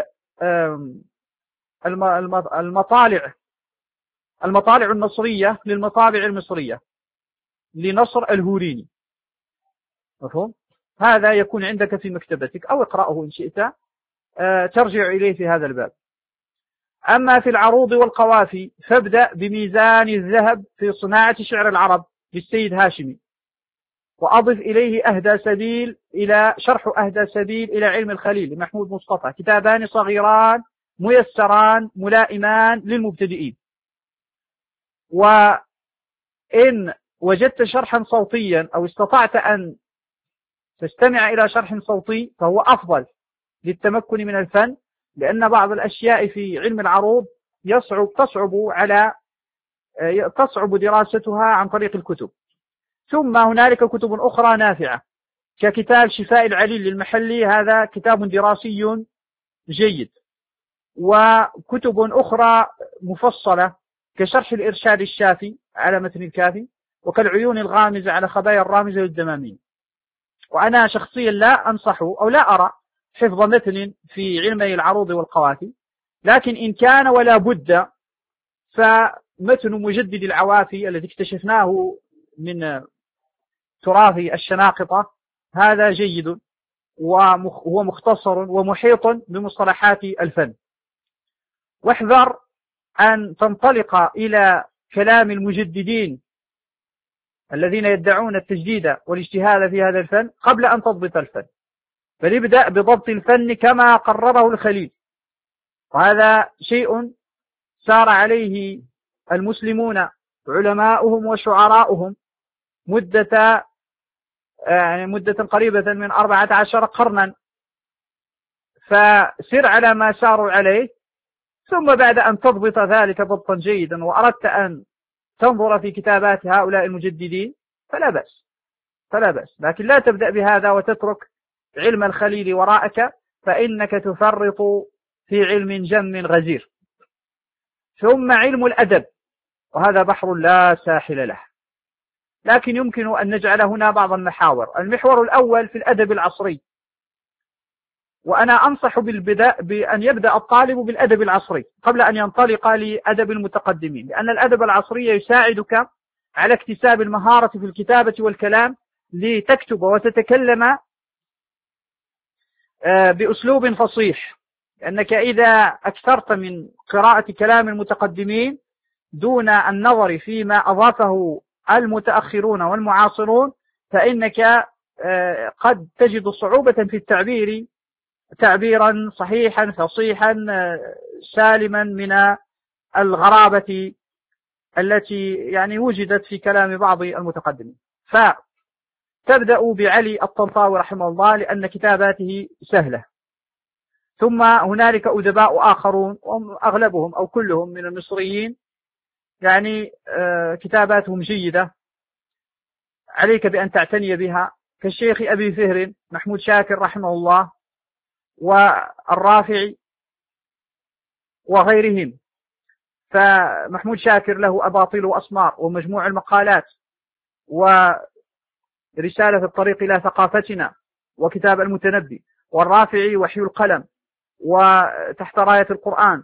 المطالع المطالع النصرية للمطابع المصرية لنصر الهوريني. مفهوم؟ هذا يكون عندك في مكتبتك أو اقرأه إن شئت، ترجع إليه في هذا الباب. أما في العروض والقوافي فابدأ بميزان الذهب في صناعة شعر العرب للسيد هاشمي، وأضف إليه أهدى سبيل إلى شرح أهدى سبيل إلى علم الخليل لمحمود مصطفى، كتابان صغيران ميسران ملائمان للمبتدئين. وإن وجدت شرحا صوتيا أو استطعت أن تستمع إلى شرح صوتي فهو أفضل للتمكن من الفن، لأن بعض الأشياء في علم العروض يصعب تصعب على تصعب دراستها عن طريق الكتب. ثم هنالك كتب أخرى نافعة ككتاب شفاء العليل للمحلي، هذا كتاب دراسي جيد. وكتب أخرى مفصلة كشرح الإرشاد الشافي على متن الكافي، وكالعيون الغامزة على خبايا الرامزة للدمامين. وأنا شخصيا لا أنصح أو لا أرى حفظ متن في علمي العروض والقوافي، لكن إن كان ولا بد فمتن مجدد العوافي الذي اكتشفناه من تراث الشناقطة هذا جيد، وهو مختصر ومحيط بمصطلحات الفن. واحذر أن تنطلق إلى كلام المجددين الذين يدعون التجديد والاجتهاد في هذا الفن قبل أن تضبط الفن، بل ابدأ بضبط الفن كما قرره الخليل. وهذا شيء سار عليه المسلمون علماؤهم وشعراؤهم مدة يعني مدة قريبة من أربعة عشر قرنا، فسر على ما ساروا عليه. ثم بعد أن تضبط ذلك ضبطا جيدا وأردت أن تنظر في كتابات هؤلاء المجددين فلا بأس فلا بأس لكن لا تبدأ بهذا وتترك علم الخليل وراءك، فإنك تفرط في علم جم غزير. ثم علم الأدب، وهذا بحر لا ساحل له، لكن يمكن أن نجعل هنا بعض المحاور. المحور الأول في الأدب العصري، وأنا أنصح بالبداء بأن يبدأ الطالب بالأدب العصري قبل أن ينطلق لأدب المتقدمين، لأن الأدب العصري يساعدك على اكتساب المهارة في الكتابة والكلام لتكتب وتتكلم بأسلوب فصيح، لأنك إذا أكثرت من قراءة كلام المتقدمين دون النظر فيما أضافه المتأخرون والمعاصرون فإنك قد تجد صعوبة في التعبير تعبيرا صحيحا فصيحا سالما من الغرابة التي يعني وجدت في كلام بعض المتقدمين. فتبدأ بعلي الطنطاوي رحمه الله لأن كتاباته سهلة. ثم هنالك أدباء آخرون أغلبهم أو كلهم من المصريين يعني كتاباتهم جيدة، عليك بأن تعتني بها، كالشيخ أبي فهر محمود شاكر رحمه الله والرافعي وغيرهم. فمحمود شاكر له أباطيل وأسمار ومجموع المقالات ورسالة الطريق إلى ثقافتنا وكتاب المتنبي، والرافعي وحي القلم وتحت راية القرآن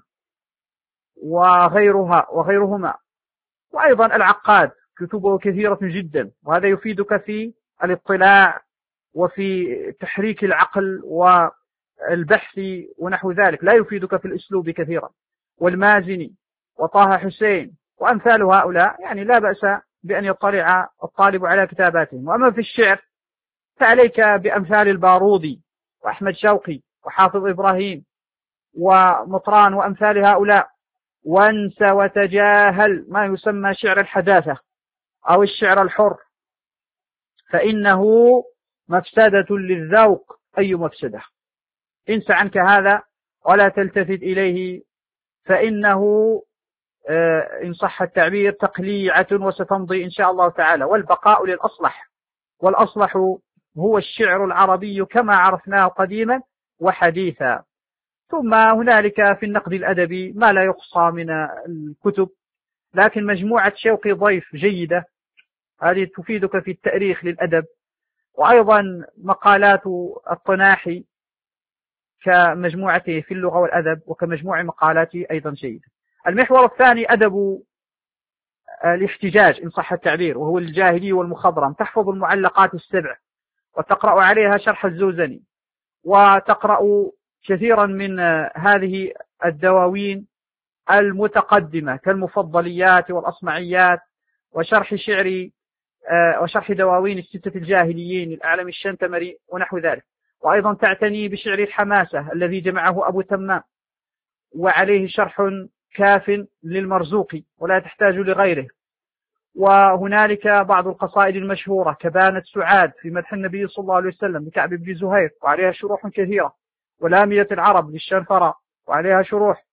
وغيرها وغيرهما. وأيضا العقاد كتبه كثيرة جدا، وهذا يفيدك في الاطلاع وفي تحريك العقل والبحث ونحو ذلك، لا يفيدك في الأسلوب كثيرا. والمازني وطه حسين وأمثال هؤلاء يعني لا بأس بأن يطلع الطالب على كتاباتهم. وأما في الشعر فعليك بأمثال البارودي وأحمد شوقي وحافظ إبراهيم ومطران وأمثال هؤلاء، وانسى وتجاهل ما يسمى شعر الحداثة أو الشعر الحر، فإنه مفسدة للذوق. أي مفسدة؟ انسى عنك هذا ولا تلتفت إليه، فإنه إن صح التعبير تقليعة وستمضي إن شاء الله تعالى، والبقاء للأصلح، والأصلح هو الشعر العربي كما عرفناه قديما وحديثا. ثم هنالك في النقد الأدبي ما لا يقصى من الكتب، لكن مجموعة شوقي ضيف جيدة، هذه تفيدك في التاريخ للأدب، وأيضا مقالات الطناحي كمجموعته في اللغة والأدب وكمجموع مقالاته أيضا جيدة. المحور الثاني أدب الاحتجاج إن صح التعبير، وهو الجاهلي والمخضرم. تحفظ المعلقات السبع وتقرأ عليها شرح الزوزني، وتقرأ كثيرا من هذه الدواوين المتقدمة كالمفضليات والأصمعيات وشرح شعر وشرح دواوين الستة الجاهليين للأعلم الشنتمري ونحو ذلك. وأيضا تعتني بشعر الحماسة الذي جمعه أبو تمام، وعليه شرح كاف للمرزوقي ولا تحتاج لغيره. وهنالك بعض القصائد المشهورة كبانت سعاد في مدح النبي صلى الله عليه وسلم لكعب بن زهير وعليها شروح كثيرة، ولامية العرب للشنفرة وعليها شروح.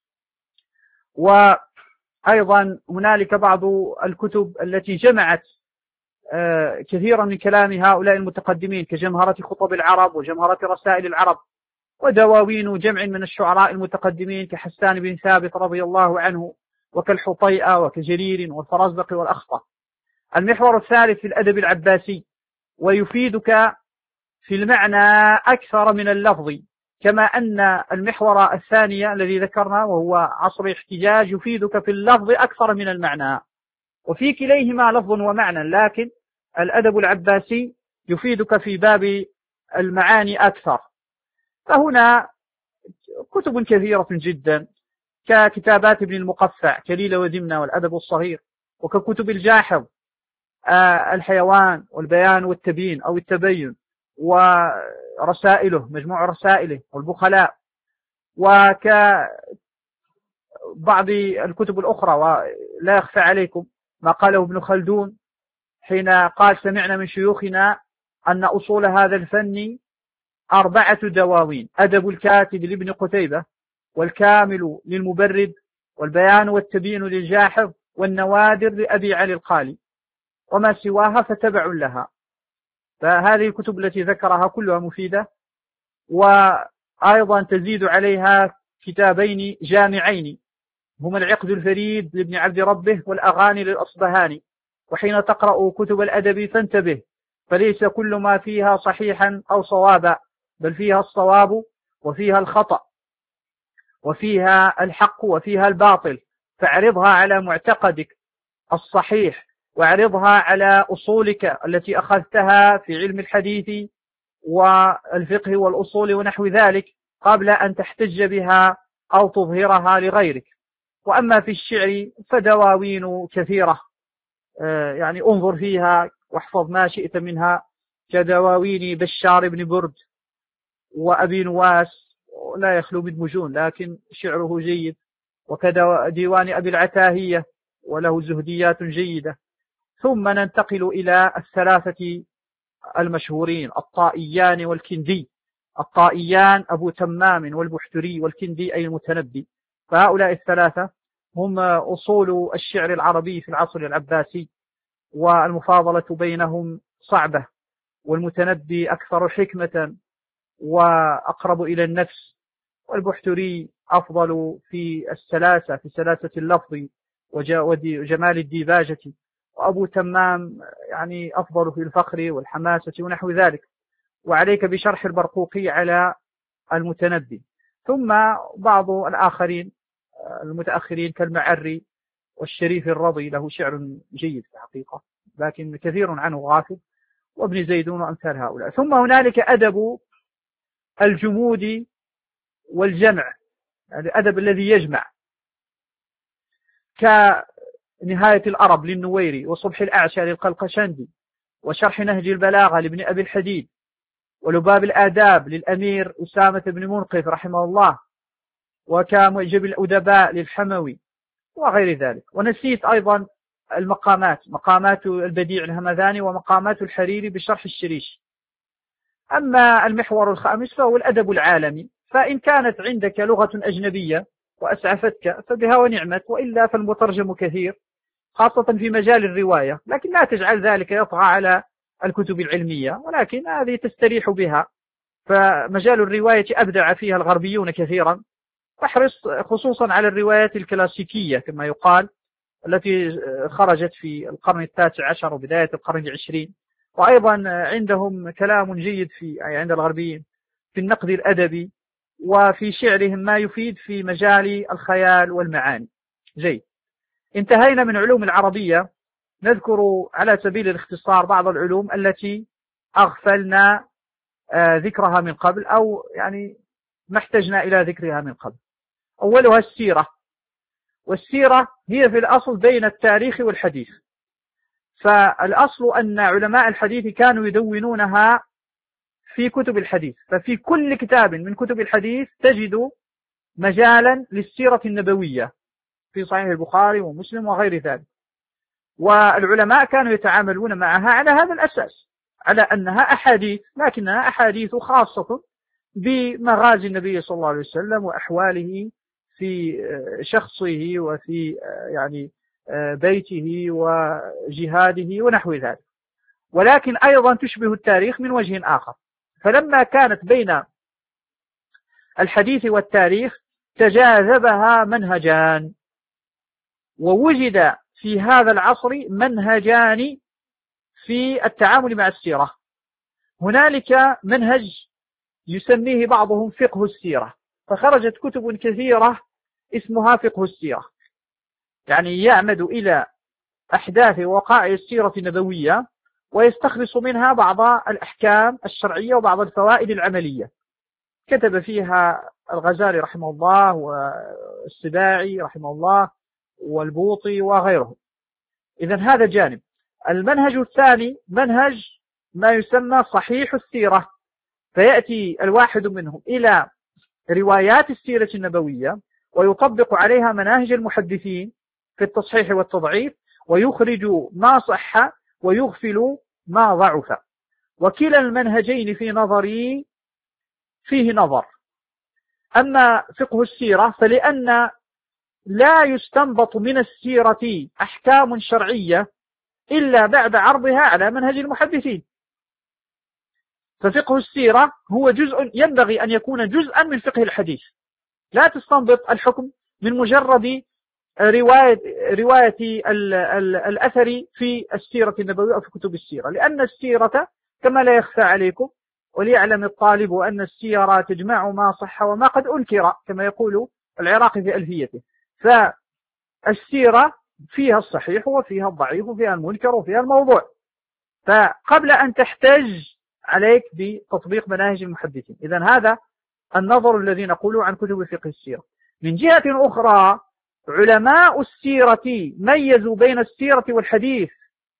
وأيضا هنالك بعض الكتب التي جمعت كثيرا من كلام هؤلاء المتقدمين كجمهرة خطب العرب وجمهرة رسائل العرب، ودواوين جمع من الشعراء المتقدمين كحسان بن ثابت رضي الله عنه وكالحطيئة وكجرير والفرزدق والأخطأ. المحور الثالث في الأدب العباسي، ويفيدك في المعنى أكثر من اللفظ، كما أن المحور الثاني الذي ذكرنا وهو عصر الاحتجاج يفيدك في اللفظ أكثر من المعنى، وفي كليهما لفظ ومعنى، لكن الأدب العباسي يفيدك في باب المعاني أكثر. فهنا كتب كثيرة جدا ككتابات ابن المقفع كليلة ودمنة والأدب الصغير، وككتب الجاحظ الحيوان والبيان والتبيين أو التبين ورسائله مجموع رسائله والبخلاء، وكبعض الكتب الأخرى. ولا يخفى عليكم ما قاله ابن خلدون حين قال سمعنا من شيوخنا أن أصول هذا الفن أربعة دواوين: أدب الكاتب لابن قتيبة، والكامل للمبرد، والبيان والتبيين للجاحظ، والنوادر لأبي علي القالي، وما سواها فتبع لها. فهذه الكتب التي ذكرها كلها مفيدة. وأيضا تزيد عليها كتابين جامعين هما العقد الفريد لابن عبد ربه والأغاني للأصبهاني. وحين تقرأ كتب الأدب فانتبه، فليس كل ما فيها صحيحا أو صوابا، بل فيها الصواب وفيها الخطأ وفيها الحق وفيها الباطل، فاعرضها على معتقدك الصحيح، واعرضها على أصولك التي أخذتها في علم الحديث والفقه والأصول ونحو ذلك قبل أن تحتج بها أو تظهرها لغيرك. وأما في الشعر فدواوين كثيرة، يعني انظر فيها واحفظ ما شئت منها، كدواوين بشار بن برد وأبي نواس، لا يخلو من مجون لكن شعره جيد، وكديوان أبي العتاهية وله زهديات جيدة. ثم ننتقل إلى الثلاثة المشهورين الطائيان والكندي. الطائيان أبو تمام والبحتري، والكندي أي المتنبي. فهؤلاء الثلاثة هم أصول الشعر العربي في العصر العباسي، والمفاضلة بينهم صعبة، والمتنبي أكثر حكمة وأقرب إلى النفس، والبحتري أفضل في السلاسة في سلاسة اللفظ وجمال الديباجة، وأبو تمام يعني أفضل في الفخر والحماسة ونحو ذلك. وعليك بشرح البرقوقي على المتنبي. ثم بعض الآخرين المتأخرين كالمعري والشريف الرضي له شعر جيد في الحقيقة، لكن كثير عنه غافل. وابن زيدون وأمثال هؤلاء. ثم هنالك أدب الجمود والجمع، يعني الأدب الذي يجمع، كنهاية الأرب للنويري، وصبح الأعشى للقلقشندي، وشرح نهج البلاغة لابن أبي الحديد، ولباب الآداب للأمير أسامة بن منقذ رحمه الله، وكمعجب الأدباء للحموي وغير ذلك. ونسيت أيضا المقامات، مقامات البديع الهمذاني ومقامات الحريري بشرح الشريش. أما المحور الخامس فهو الأدب العالمي، فإن كانت عندك لغة أجنبية وأسعفتك فبها ونعمت، وإلا فالمترجم كثير خاصة في مجال الرواية، لكن لا تجعل ذلك يطغى على الكتب العلمية، ولكن هذه تستريح بها. فمجال الرواية أبدع فيها الغربيون كثيرا، واحرص خصوصا على الروايات الكلاسيكية كما يقال، التي خرجت في القرن التاسع عشر وبداية القرن العشرين. وأيضا عندهم كلام جيد في عند الغربيين في النقد الأدبي، وفي شعرهم ما يفيد في مجال الخيال والمعاني. جيد، انتهينا من علوم العربية. نذكر على سبيل الاختصار بعض العلوم التي أغفلنا ذكرها من قبل، أو يعني ما احتجنا إلى ذكرها من قبل. أولها السيرة، والسيرة هي في الأصل بين التاريخ والحديث. فالأصل أن علماء الحديث كانوا يدونونها في كتب الحديث، ففي كل كتاب من كتب الحديث تجد مجالا للسيرة النبوية في صحيح البخاري ومسلم وغير ذلك. والعلماء كانوا يتعاملون معها على هذا الأساس، على أنها أحاديث، لكنها أحاديث خاصة بمغازي النبي صلى الله عليه وسلم وأحواله في شخصه وفي يعني بيته وجهاده ونحو ذلك، ولكن أيضا تشبه التاريخ من وجه آخر. فلما كانت بين الحديث والتاريخ تجاذبها منهجان، ووجد في هذا العصر منهجان في التعامل مع السيرة. هنالك منهج يسميه بعضهم فقه السيرة، فخرجت كتب كثيرة اسمها فقه السيرة، يعني يعمد إلى أحداث ووقائع السيرة النبوية ويستخلص منها بعض الأحكام الشرعية وبعض الفوائد العملية. كتب فيها الغزالي رحمه الله والسباعي رحمه الله والبوطي وغيرهم. إذن هذا جانب. المنهج الثاني منهج ما يسمى صحيح السيرة، فيأتي الواحد منهم إلى روايات السيرة النبوية ويطبق عليها مناهج المحدثين في التصحيح والتضعيف، ويخرج ما صح ويغفل ما ضعف. وكلا المنهجين في نظري فيه نظر. أما فقه السيرة فلأن لا يستنبط من السيرة أحكام شرعية إلا بعد عرضها على منهج المحدثين، ففقه السيرة هو جزء ينبغي أن يكون جزءا من فقه الحديث. لا تستنبط الحكم من مجرد رواية, رواية ال ال الأثر في السيرة النبوية أو في كتب السيرة، لأن السيرة كما لا يخفى عليكم وليعلم الطالب أن السيرة تجمع ما صح وما قد أنكر كما يقول العراقي في ألفيته. فالسيرة فيها الصحيح وفيها الضعيف وفيها المنكر وفيها الموضوع، فقبل أن تحتاج عليك بتطبيق مناهج المحدثين. إذن هذا النظر الذي نقوله عن كتب فقه السيرة. من جهة أخرى علماء السيرة ميزوا بين السيرة والحديث،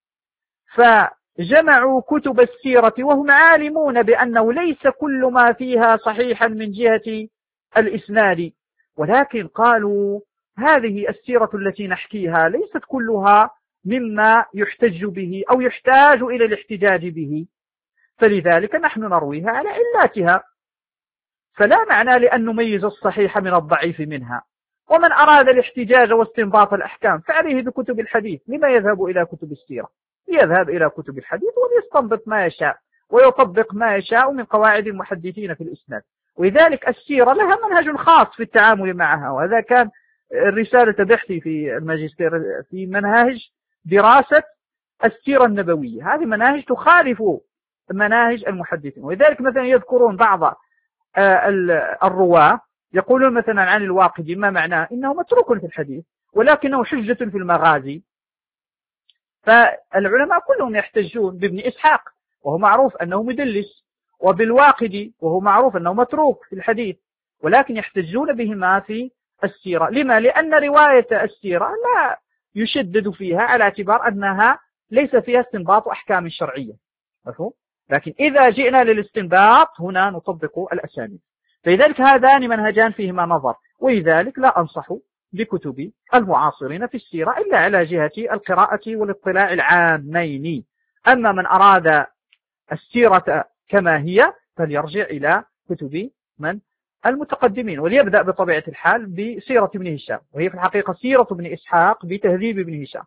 فجمعوا كتب السيرة وهم عالمون بأنه ليس كل ما فيها صحيحا من جهة الإسناد، ولكن قالوا هذه السيرة التي نحكيها ليست كلها مما يحتج به أو يحتاج إلى الاحتجاج به، فلذلك نحن نرويها على علاتها، فلا معنى لأن نميز الصحيح من الضعيف منها. ومن أراد الاحتجاج واستنباط الأحكام فعليه بكتب الحديث، لما يذهب إلى كتب السيرة؟ يذهب إلى كتب الحديث ويستنبط ما يشاء ويطبق ما يشاء من قواعد المحدثين في الإسناد. ولذلك السيرة لها منهج خاص في التعامل معها، وهذا كان الرسالة بحثي في الماجستير في مناهج دراسة السيرة النبوية. هذه مناهج تخالف مناهج المحدثين، ولذلك مثلا يذكرون بعض الرواة يقولون مثلا عن الواقدي ما معناه إنه متروك في الحديث ولكنه حجة في المغازي. فالعلماء كلهم يحتجون بابن إسحاق وهو معروف أنه مدلس، وبالواقدي وهو معروف أنه متروك في الحديث، ولكن يحتجون بهما في السيرة. لما؟ لأن رواية السيرة لا يشدد فيها على اعتبار أنها ليس فيها استنباط أحكام شرعية، مفهوم؟ لكن إذا جئنا للاستنباط هنا نطبق الأسانيد. فلذلك هذان منهجان فيهما نظر، ولذلك لا أنصح بكتب المعاصرين في السيرة إلا على جهة القراءة والاطلاع العامين. أما من أراد السيرة كما هي فليرجع إلى كتب من المتقدمين، وليبدأ بطبيعة الحال بسيرة ابن هشام، وهي في الحقيقة سيرة ابن إسحاق بتهذيب ابن هشام.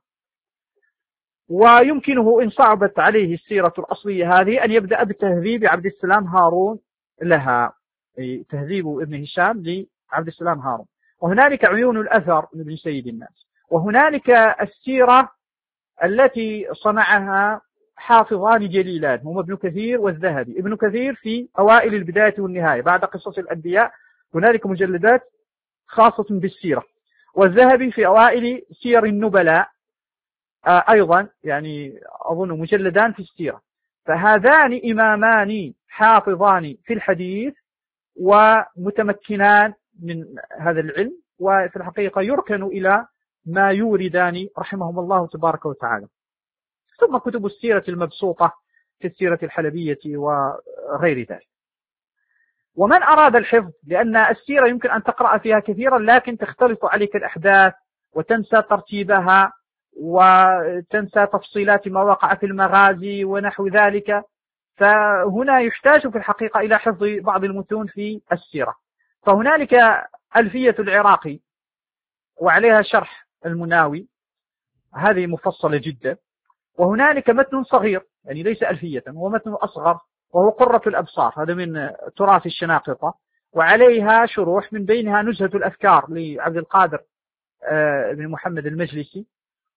ويمكنه إن صعبت عليه السيرة الأصلية هذه أن يبدأ بتهذيب عبد السلام هارون لها، تهذيب ابن هشام لعبد السلام هارون. وهنالك عيون الأثر لابن سيد الناس، وهنالك السيرة التي صنعها حافظان جليلان هما ابن كثير والذهبي. ابن كثير في أوائل البداية والنهاية بعد قصص الأنبياء، هنالك مجلدات خاصة بالسيرة، والذهبي في أوائل سير النبلاء أيضا، يعني أظن مجلدان في السيرة. فهذان إمامان حافظان في الحديث ومتمكنان من هذا العلم، وفي الحقيقة يركن إلى ما يوردان رحمهم الله تبارك وتعالى. ثم كتب السيرة المبسوطة في السيرة الحلبية وغير ذلك. ومن أراد الحفظ، لأن السيرة يمكن أن تقرأ فيها كثيرا لكن تختلط عليك الأحداث وتنسى ترتيبها وتنسى تفصيلات ما وقع في المغازي ونحو ذلك، فهنا يحتاج في الحقيقة إلى حفظ بعض المتون في السيرة. فهنالك ألفية العراقي وعليها شرح المناوي، هذه مفصلة جدا. وهنالك متن صغير يعني ليس ألفية، هو متن أصغر وهو قرة الأبصار، هذا من تراث الشناقطة، وعليها شروح من بينها نزهة الأفكار لعبد القادر بن محمد المجلسي.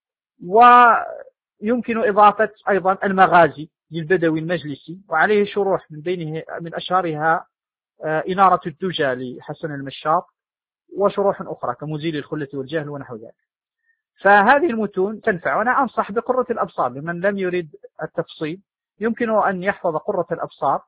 ويمكن إضافة أيضا المغازي للبدوي المجلسي، وعليه شروح من بينه من أشهرها إنارة الدجى لحسن المشاط، وشروح أخرى كمزيل الخلة والجهل ونحو ذلك. فهذه المتون تنفع، وأنا أنصح بقرة الأبصار لمن لم يريد التفصيل، يمكن أن يحفظ قرة الأبصار،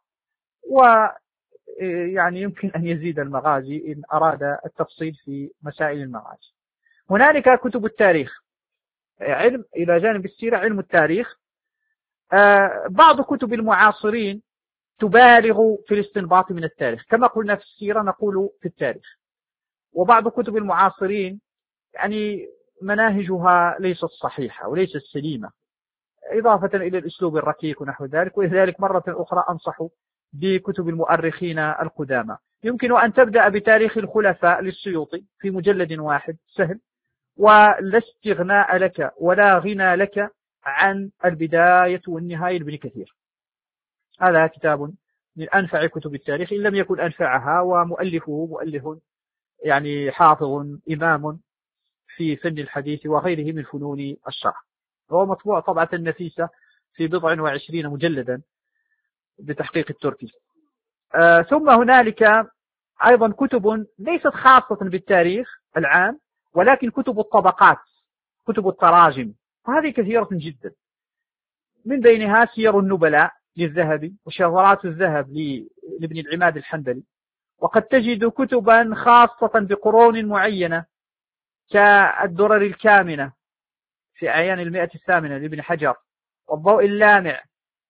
ويعني يمكن أن يزيد المغازي إن أراد التفصيل في مسائل المغازي. هنالك كتب التاريخ، علم إلى جانب السيرة علم التاريخ. بعض كتب المعاصرين تبالغ في الاستنباط من التاريخ، كما قلنا في السيرة نقول في التاريخ. وبعض كتب المعاصرين يعني مناهجها ليست صحيحة وليست سليمة، إضافة إلى الأسلوب الركيك ونحو ذلك. ولذلك مرة أخرى أنصح بكتب المؤرخين القدامى. يمكن أن تبدأ بتاريخ الخلفاء للسيوطي في مجلد واحد سهل، ولا استغناء لك ولا غنى لك عن البداية والنهاية لابن كثير. هذا كتاب من أنفع كتب التاريخ إن لم يكن أنفعها، ومؤلفه مؤلف يعني حافظ إمام في فن الحديث وغيره من فنون الشرح. هو مطبوع طبعة نفيسة في بضع وعشرين مجلدا بتحقيق التركي. آه ثم هنالك أيضا كتب ليست خاصة بالتاريخ العام، ولكن كتب الطبقات، كتب التراجم، وهذه كثيرة جدا. من بينها سير النبلاء للذهبي، وشذرات الذهب لابن العماد الحنبلي. وقد تجد كتبا خاصة بقرون معينة كالدرر الكامنة في أعيان المئة الثامنة لابن حجر، والضوء اللامع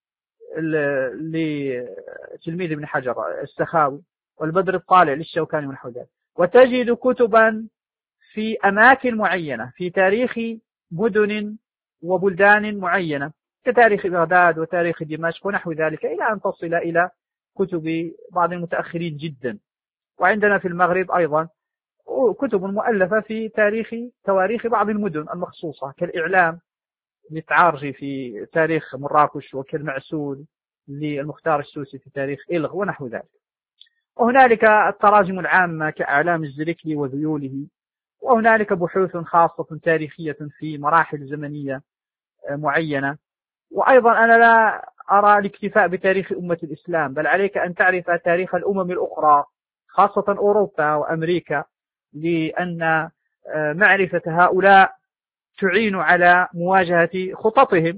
لتلميذ ابن حجر السخاوي، والبدر الطالع للشوكاني ونحو ذلك. وتجد كتبا في أماكن معينة في تاريخ مدن وبلدان معينة كتاريخ بغداد وتاريخ دمشق ونحو ذلك، إلى أن تصل إلى كتب بعض المتأخرين جدا. وعندنا في المغرب أيضا كتب مؤلفة في تاريخ تواريخ بعض المدن المخصوصة كالإعلام للتعارجي في تاريخ مراكش، وكالمعسول للمختار السوسي في تاريخ إلغ ونحو ذلك. وهنالك التراجم العامة كأعلام الزركلي وذيوله. وهنالك بحوث خاصة تاريخية في مراحل زمنية معينة. وأيضا أنا لا أرى الاكتفاء بتاريخ أمة الإسلام، بل عليك أن تعرف تاريخ الأمم الأخرى خاصة أوروبا وأمريكا، لأن معرفة هؤلاء تعين على مواجهة خططهم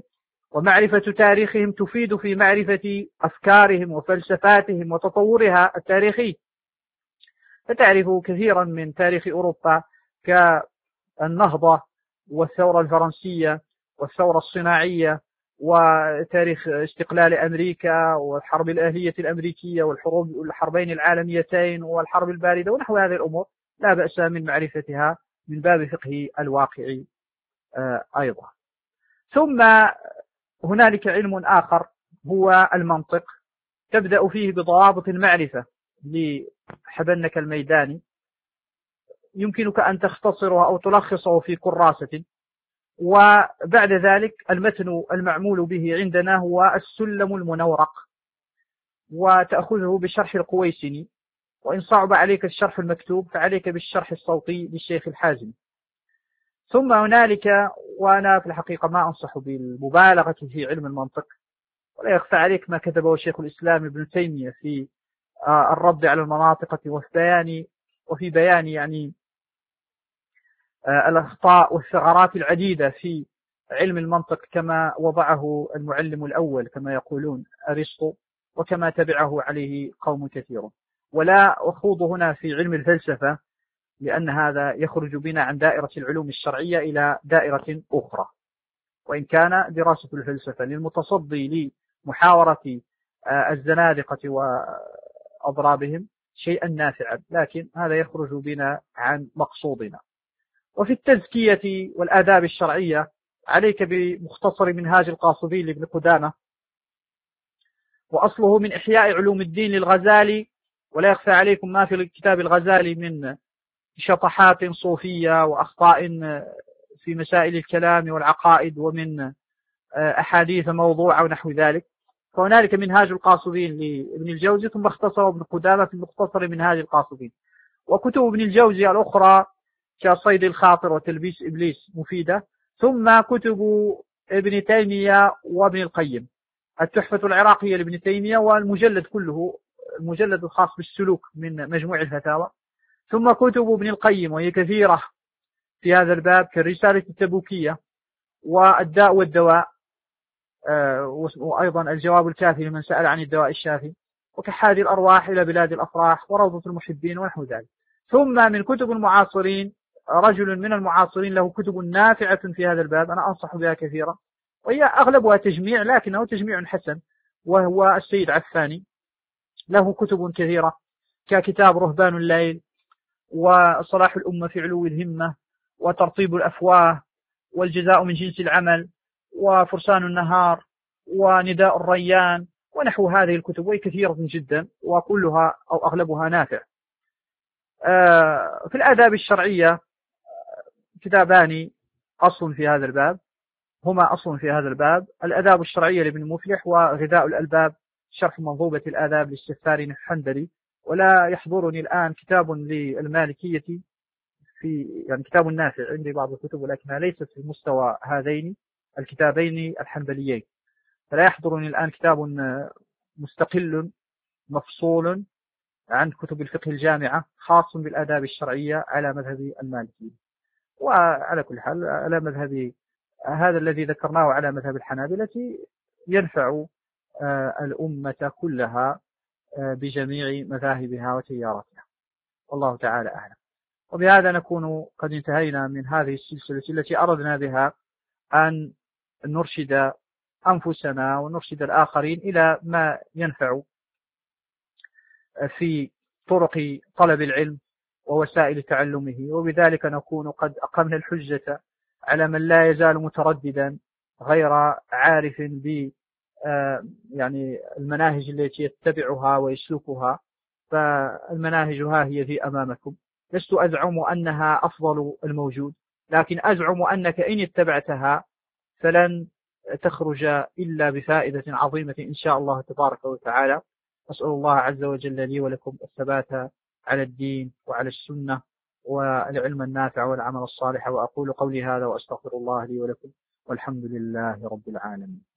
ومعرفة تاريخهم تفيد في معرفة أفكارهم وفلسفاتهم وتطورها التاريخي. فتعرف كثيرا من تاريخ أوروبا كالنهضة والثورة الفرنسية والثورة الصناعية وتاريخ استقلال أمريكا والحرب الأهلية الأمريكية والحروب الحربين العالميتين والحرب الباردة ونحو هذه الأمور، لا بأس من معرفتها من باب فقه الواقع أيضا. ثم هنالك علم آخر هو المنطق، تبدأ فيه بضوابط المعرفة لحبنك الميداني، يمكنك أن تختصره أو تلخصه في كراسة، وبعد ذلك المتن المعمول به عندنا هو السلم المنورق، وتأخذه بشرح القويسني، وإن صعب عليك الشرح المكتوب فعليك بالشرح الصوتي للشيخ الحازمي. ثم هنالك، وأنا في الحقيقة ما أنصح بالمبالغة في علم المنطق، ولا يخفى عليك ما كتبه شيخ الإسلام ابن تيمية في الرد على المناطق وفي بيان وفي بيان يعني الأخطاء والثغرات العديدة في علم المنطق، كما وضعه المعلم الأول كما يقولون أرسطو، وكما تبعه عليه قوم كثير. ولا أخوض هنا في علم الفلسفة، لأن هذا يخرج بنا عن دائرة العلوم الشرعية إلى دائرة أخرى، وإن كان دراسة الفلسفة للمتصدي لمحاورة الزنادقة وأضرابهم شيئا نافعا، لكن هذا يخرج بنا عن مقصودنا. وفي التزكية والآداب الشرعية عليك بمختصر منهاج القاصدين لابن قدامة، وأصله من إحياء علوم الدين للغزالي، ولا يخفى عليكم ما في الكتاب الغزالي من شطحات صوفية وأخطاء في مسائل الكلام والعقائد ومن أحاديث موضوعة ونحو ذلك. فهنالك منهاج القاصدين لابن الجوزي، ثم اختصر ابن قدامة في مختصر منهاج القاصدين. وكتب ابن الجوزي الأخرى كصيد الخاطر وتلبيس إبليس مفيدة. ثم كتب ابن تيمية وابن القيم، التحفة العراقية لابن تيمية والمجلد كله، المجلد الخاص بالسلوك من مجموع الفتاوى. ثم كتب ابن القيم وهي كثيرة في هذا الباب، كالرسالة التبوكية والداء والدواء، وأيضا الجواب الكافي لمن سأل عن الدواء الشافي، وكحادي الأرواح إلى بلاد الأفراح وروضة المحبين ونحو ذلك. ثم من كتب المعاصرين رجل من المعاصرين له كتب نافعة في هذا الباب، أنا أنصح بها كثيرا، وهي أغلبها تجميع لكنه تجميع حسن، وهو السيد عفاني، له كتب كثيرة ككتاب رهبان الليل وصلاح الأمة في علو الهمة وترطيب الأفواه والجزاء من جنس العمل وفرسان النهار ونداء الريان ونحو هذه الكتب، وهي كثيرة جدا وكلها أو أغلبها نافع. في الآداب الشرعية كتابان أصل في هذا الباب، هما أصل في هذا الباب، الآداب الشرعية لابن مفلح وغذاء الألباب شرح منظومة الآداب للسفاري الحنبلي. ولا يحضرني الآن كتاب للمالكية في يعني كتاب نافع، عندي بعض الكتب ولكنها ليست في مستوى هذين الكتابين الحنبليين، فلا يحضرني الآن كتاب مستقل مفصول عن كتب الفقه الجامعة خاص بالآداب الشرعية على مذهب المالكية. وعلى كل حال على مذهب هذا الذي ذكرناه على مذهب الحنابلة ينفع الأمة كلها بجميع مذاهبها وتياراتها، والله تعالى أعلم. وبهذا نكون قد انتهينا من هذه السلسلة التي أردنا بها أن نرشد أنفسنا ونرشد الآخرين إلى ما ينفع في طرق طلب العلم ووسائل تعلمه، وبذلك نكون قد أقمنا الحجة على من لا يزال مترددا غير عارف ب يعني المناهج التي يتبعها ويسلكها. فالمناهج ها هي في أمامكم، لست أزعم أنها أفضل الموجود، لكن أزعم أنك إن اتبعتها فلن تخرج إلا بفائدة عظيمة إن شاء الله تبارك وتعالى. أسأل الله عز وجل لي ولكم الثبات على الدين وعلى السنة والعلم النافع والعمل الصالح، وأقول قولي هذا وأستغفر الله لي ولكم، والحمد لله رب العالمين.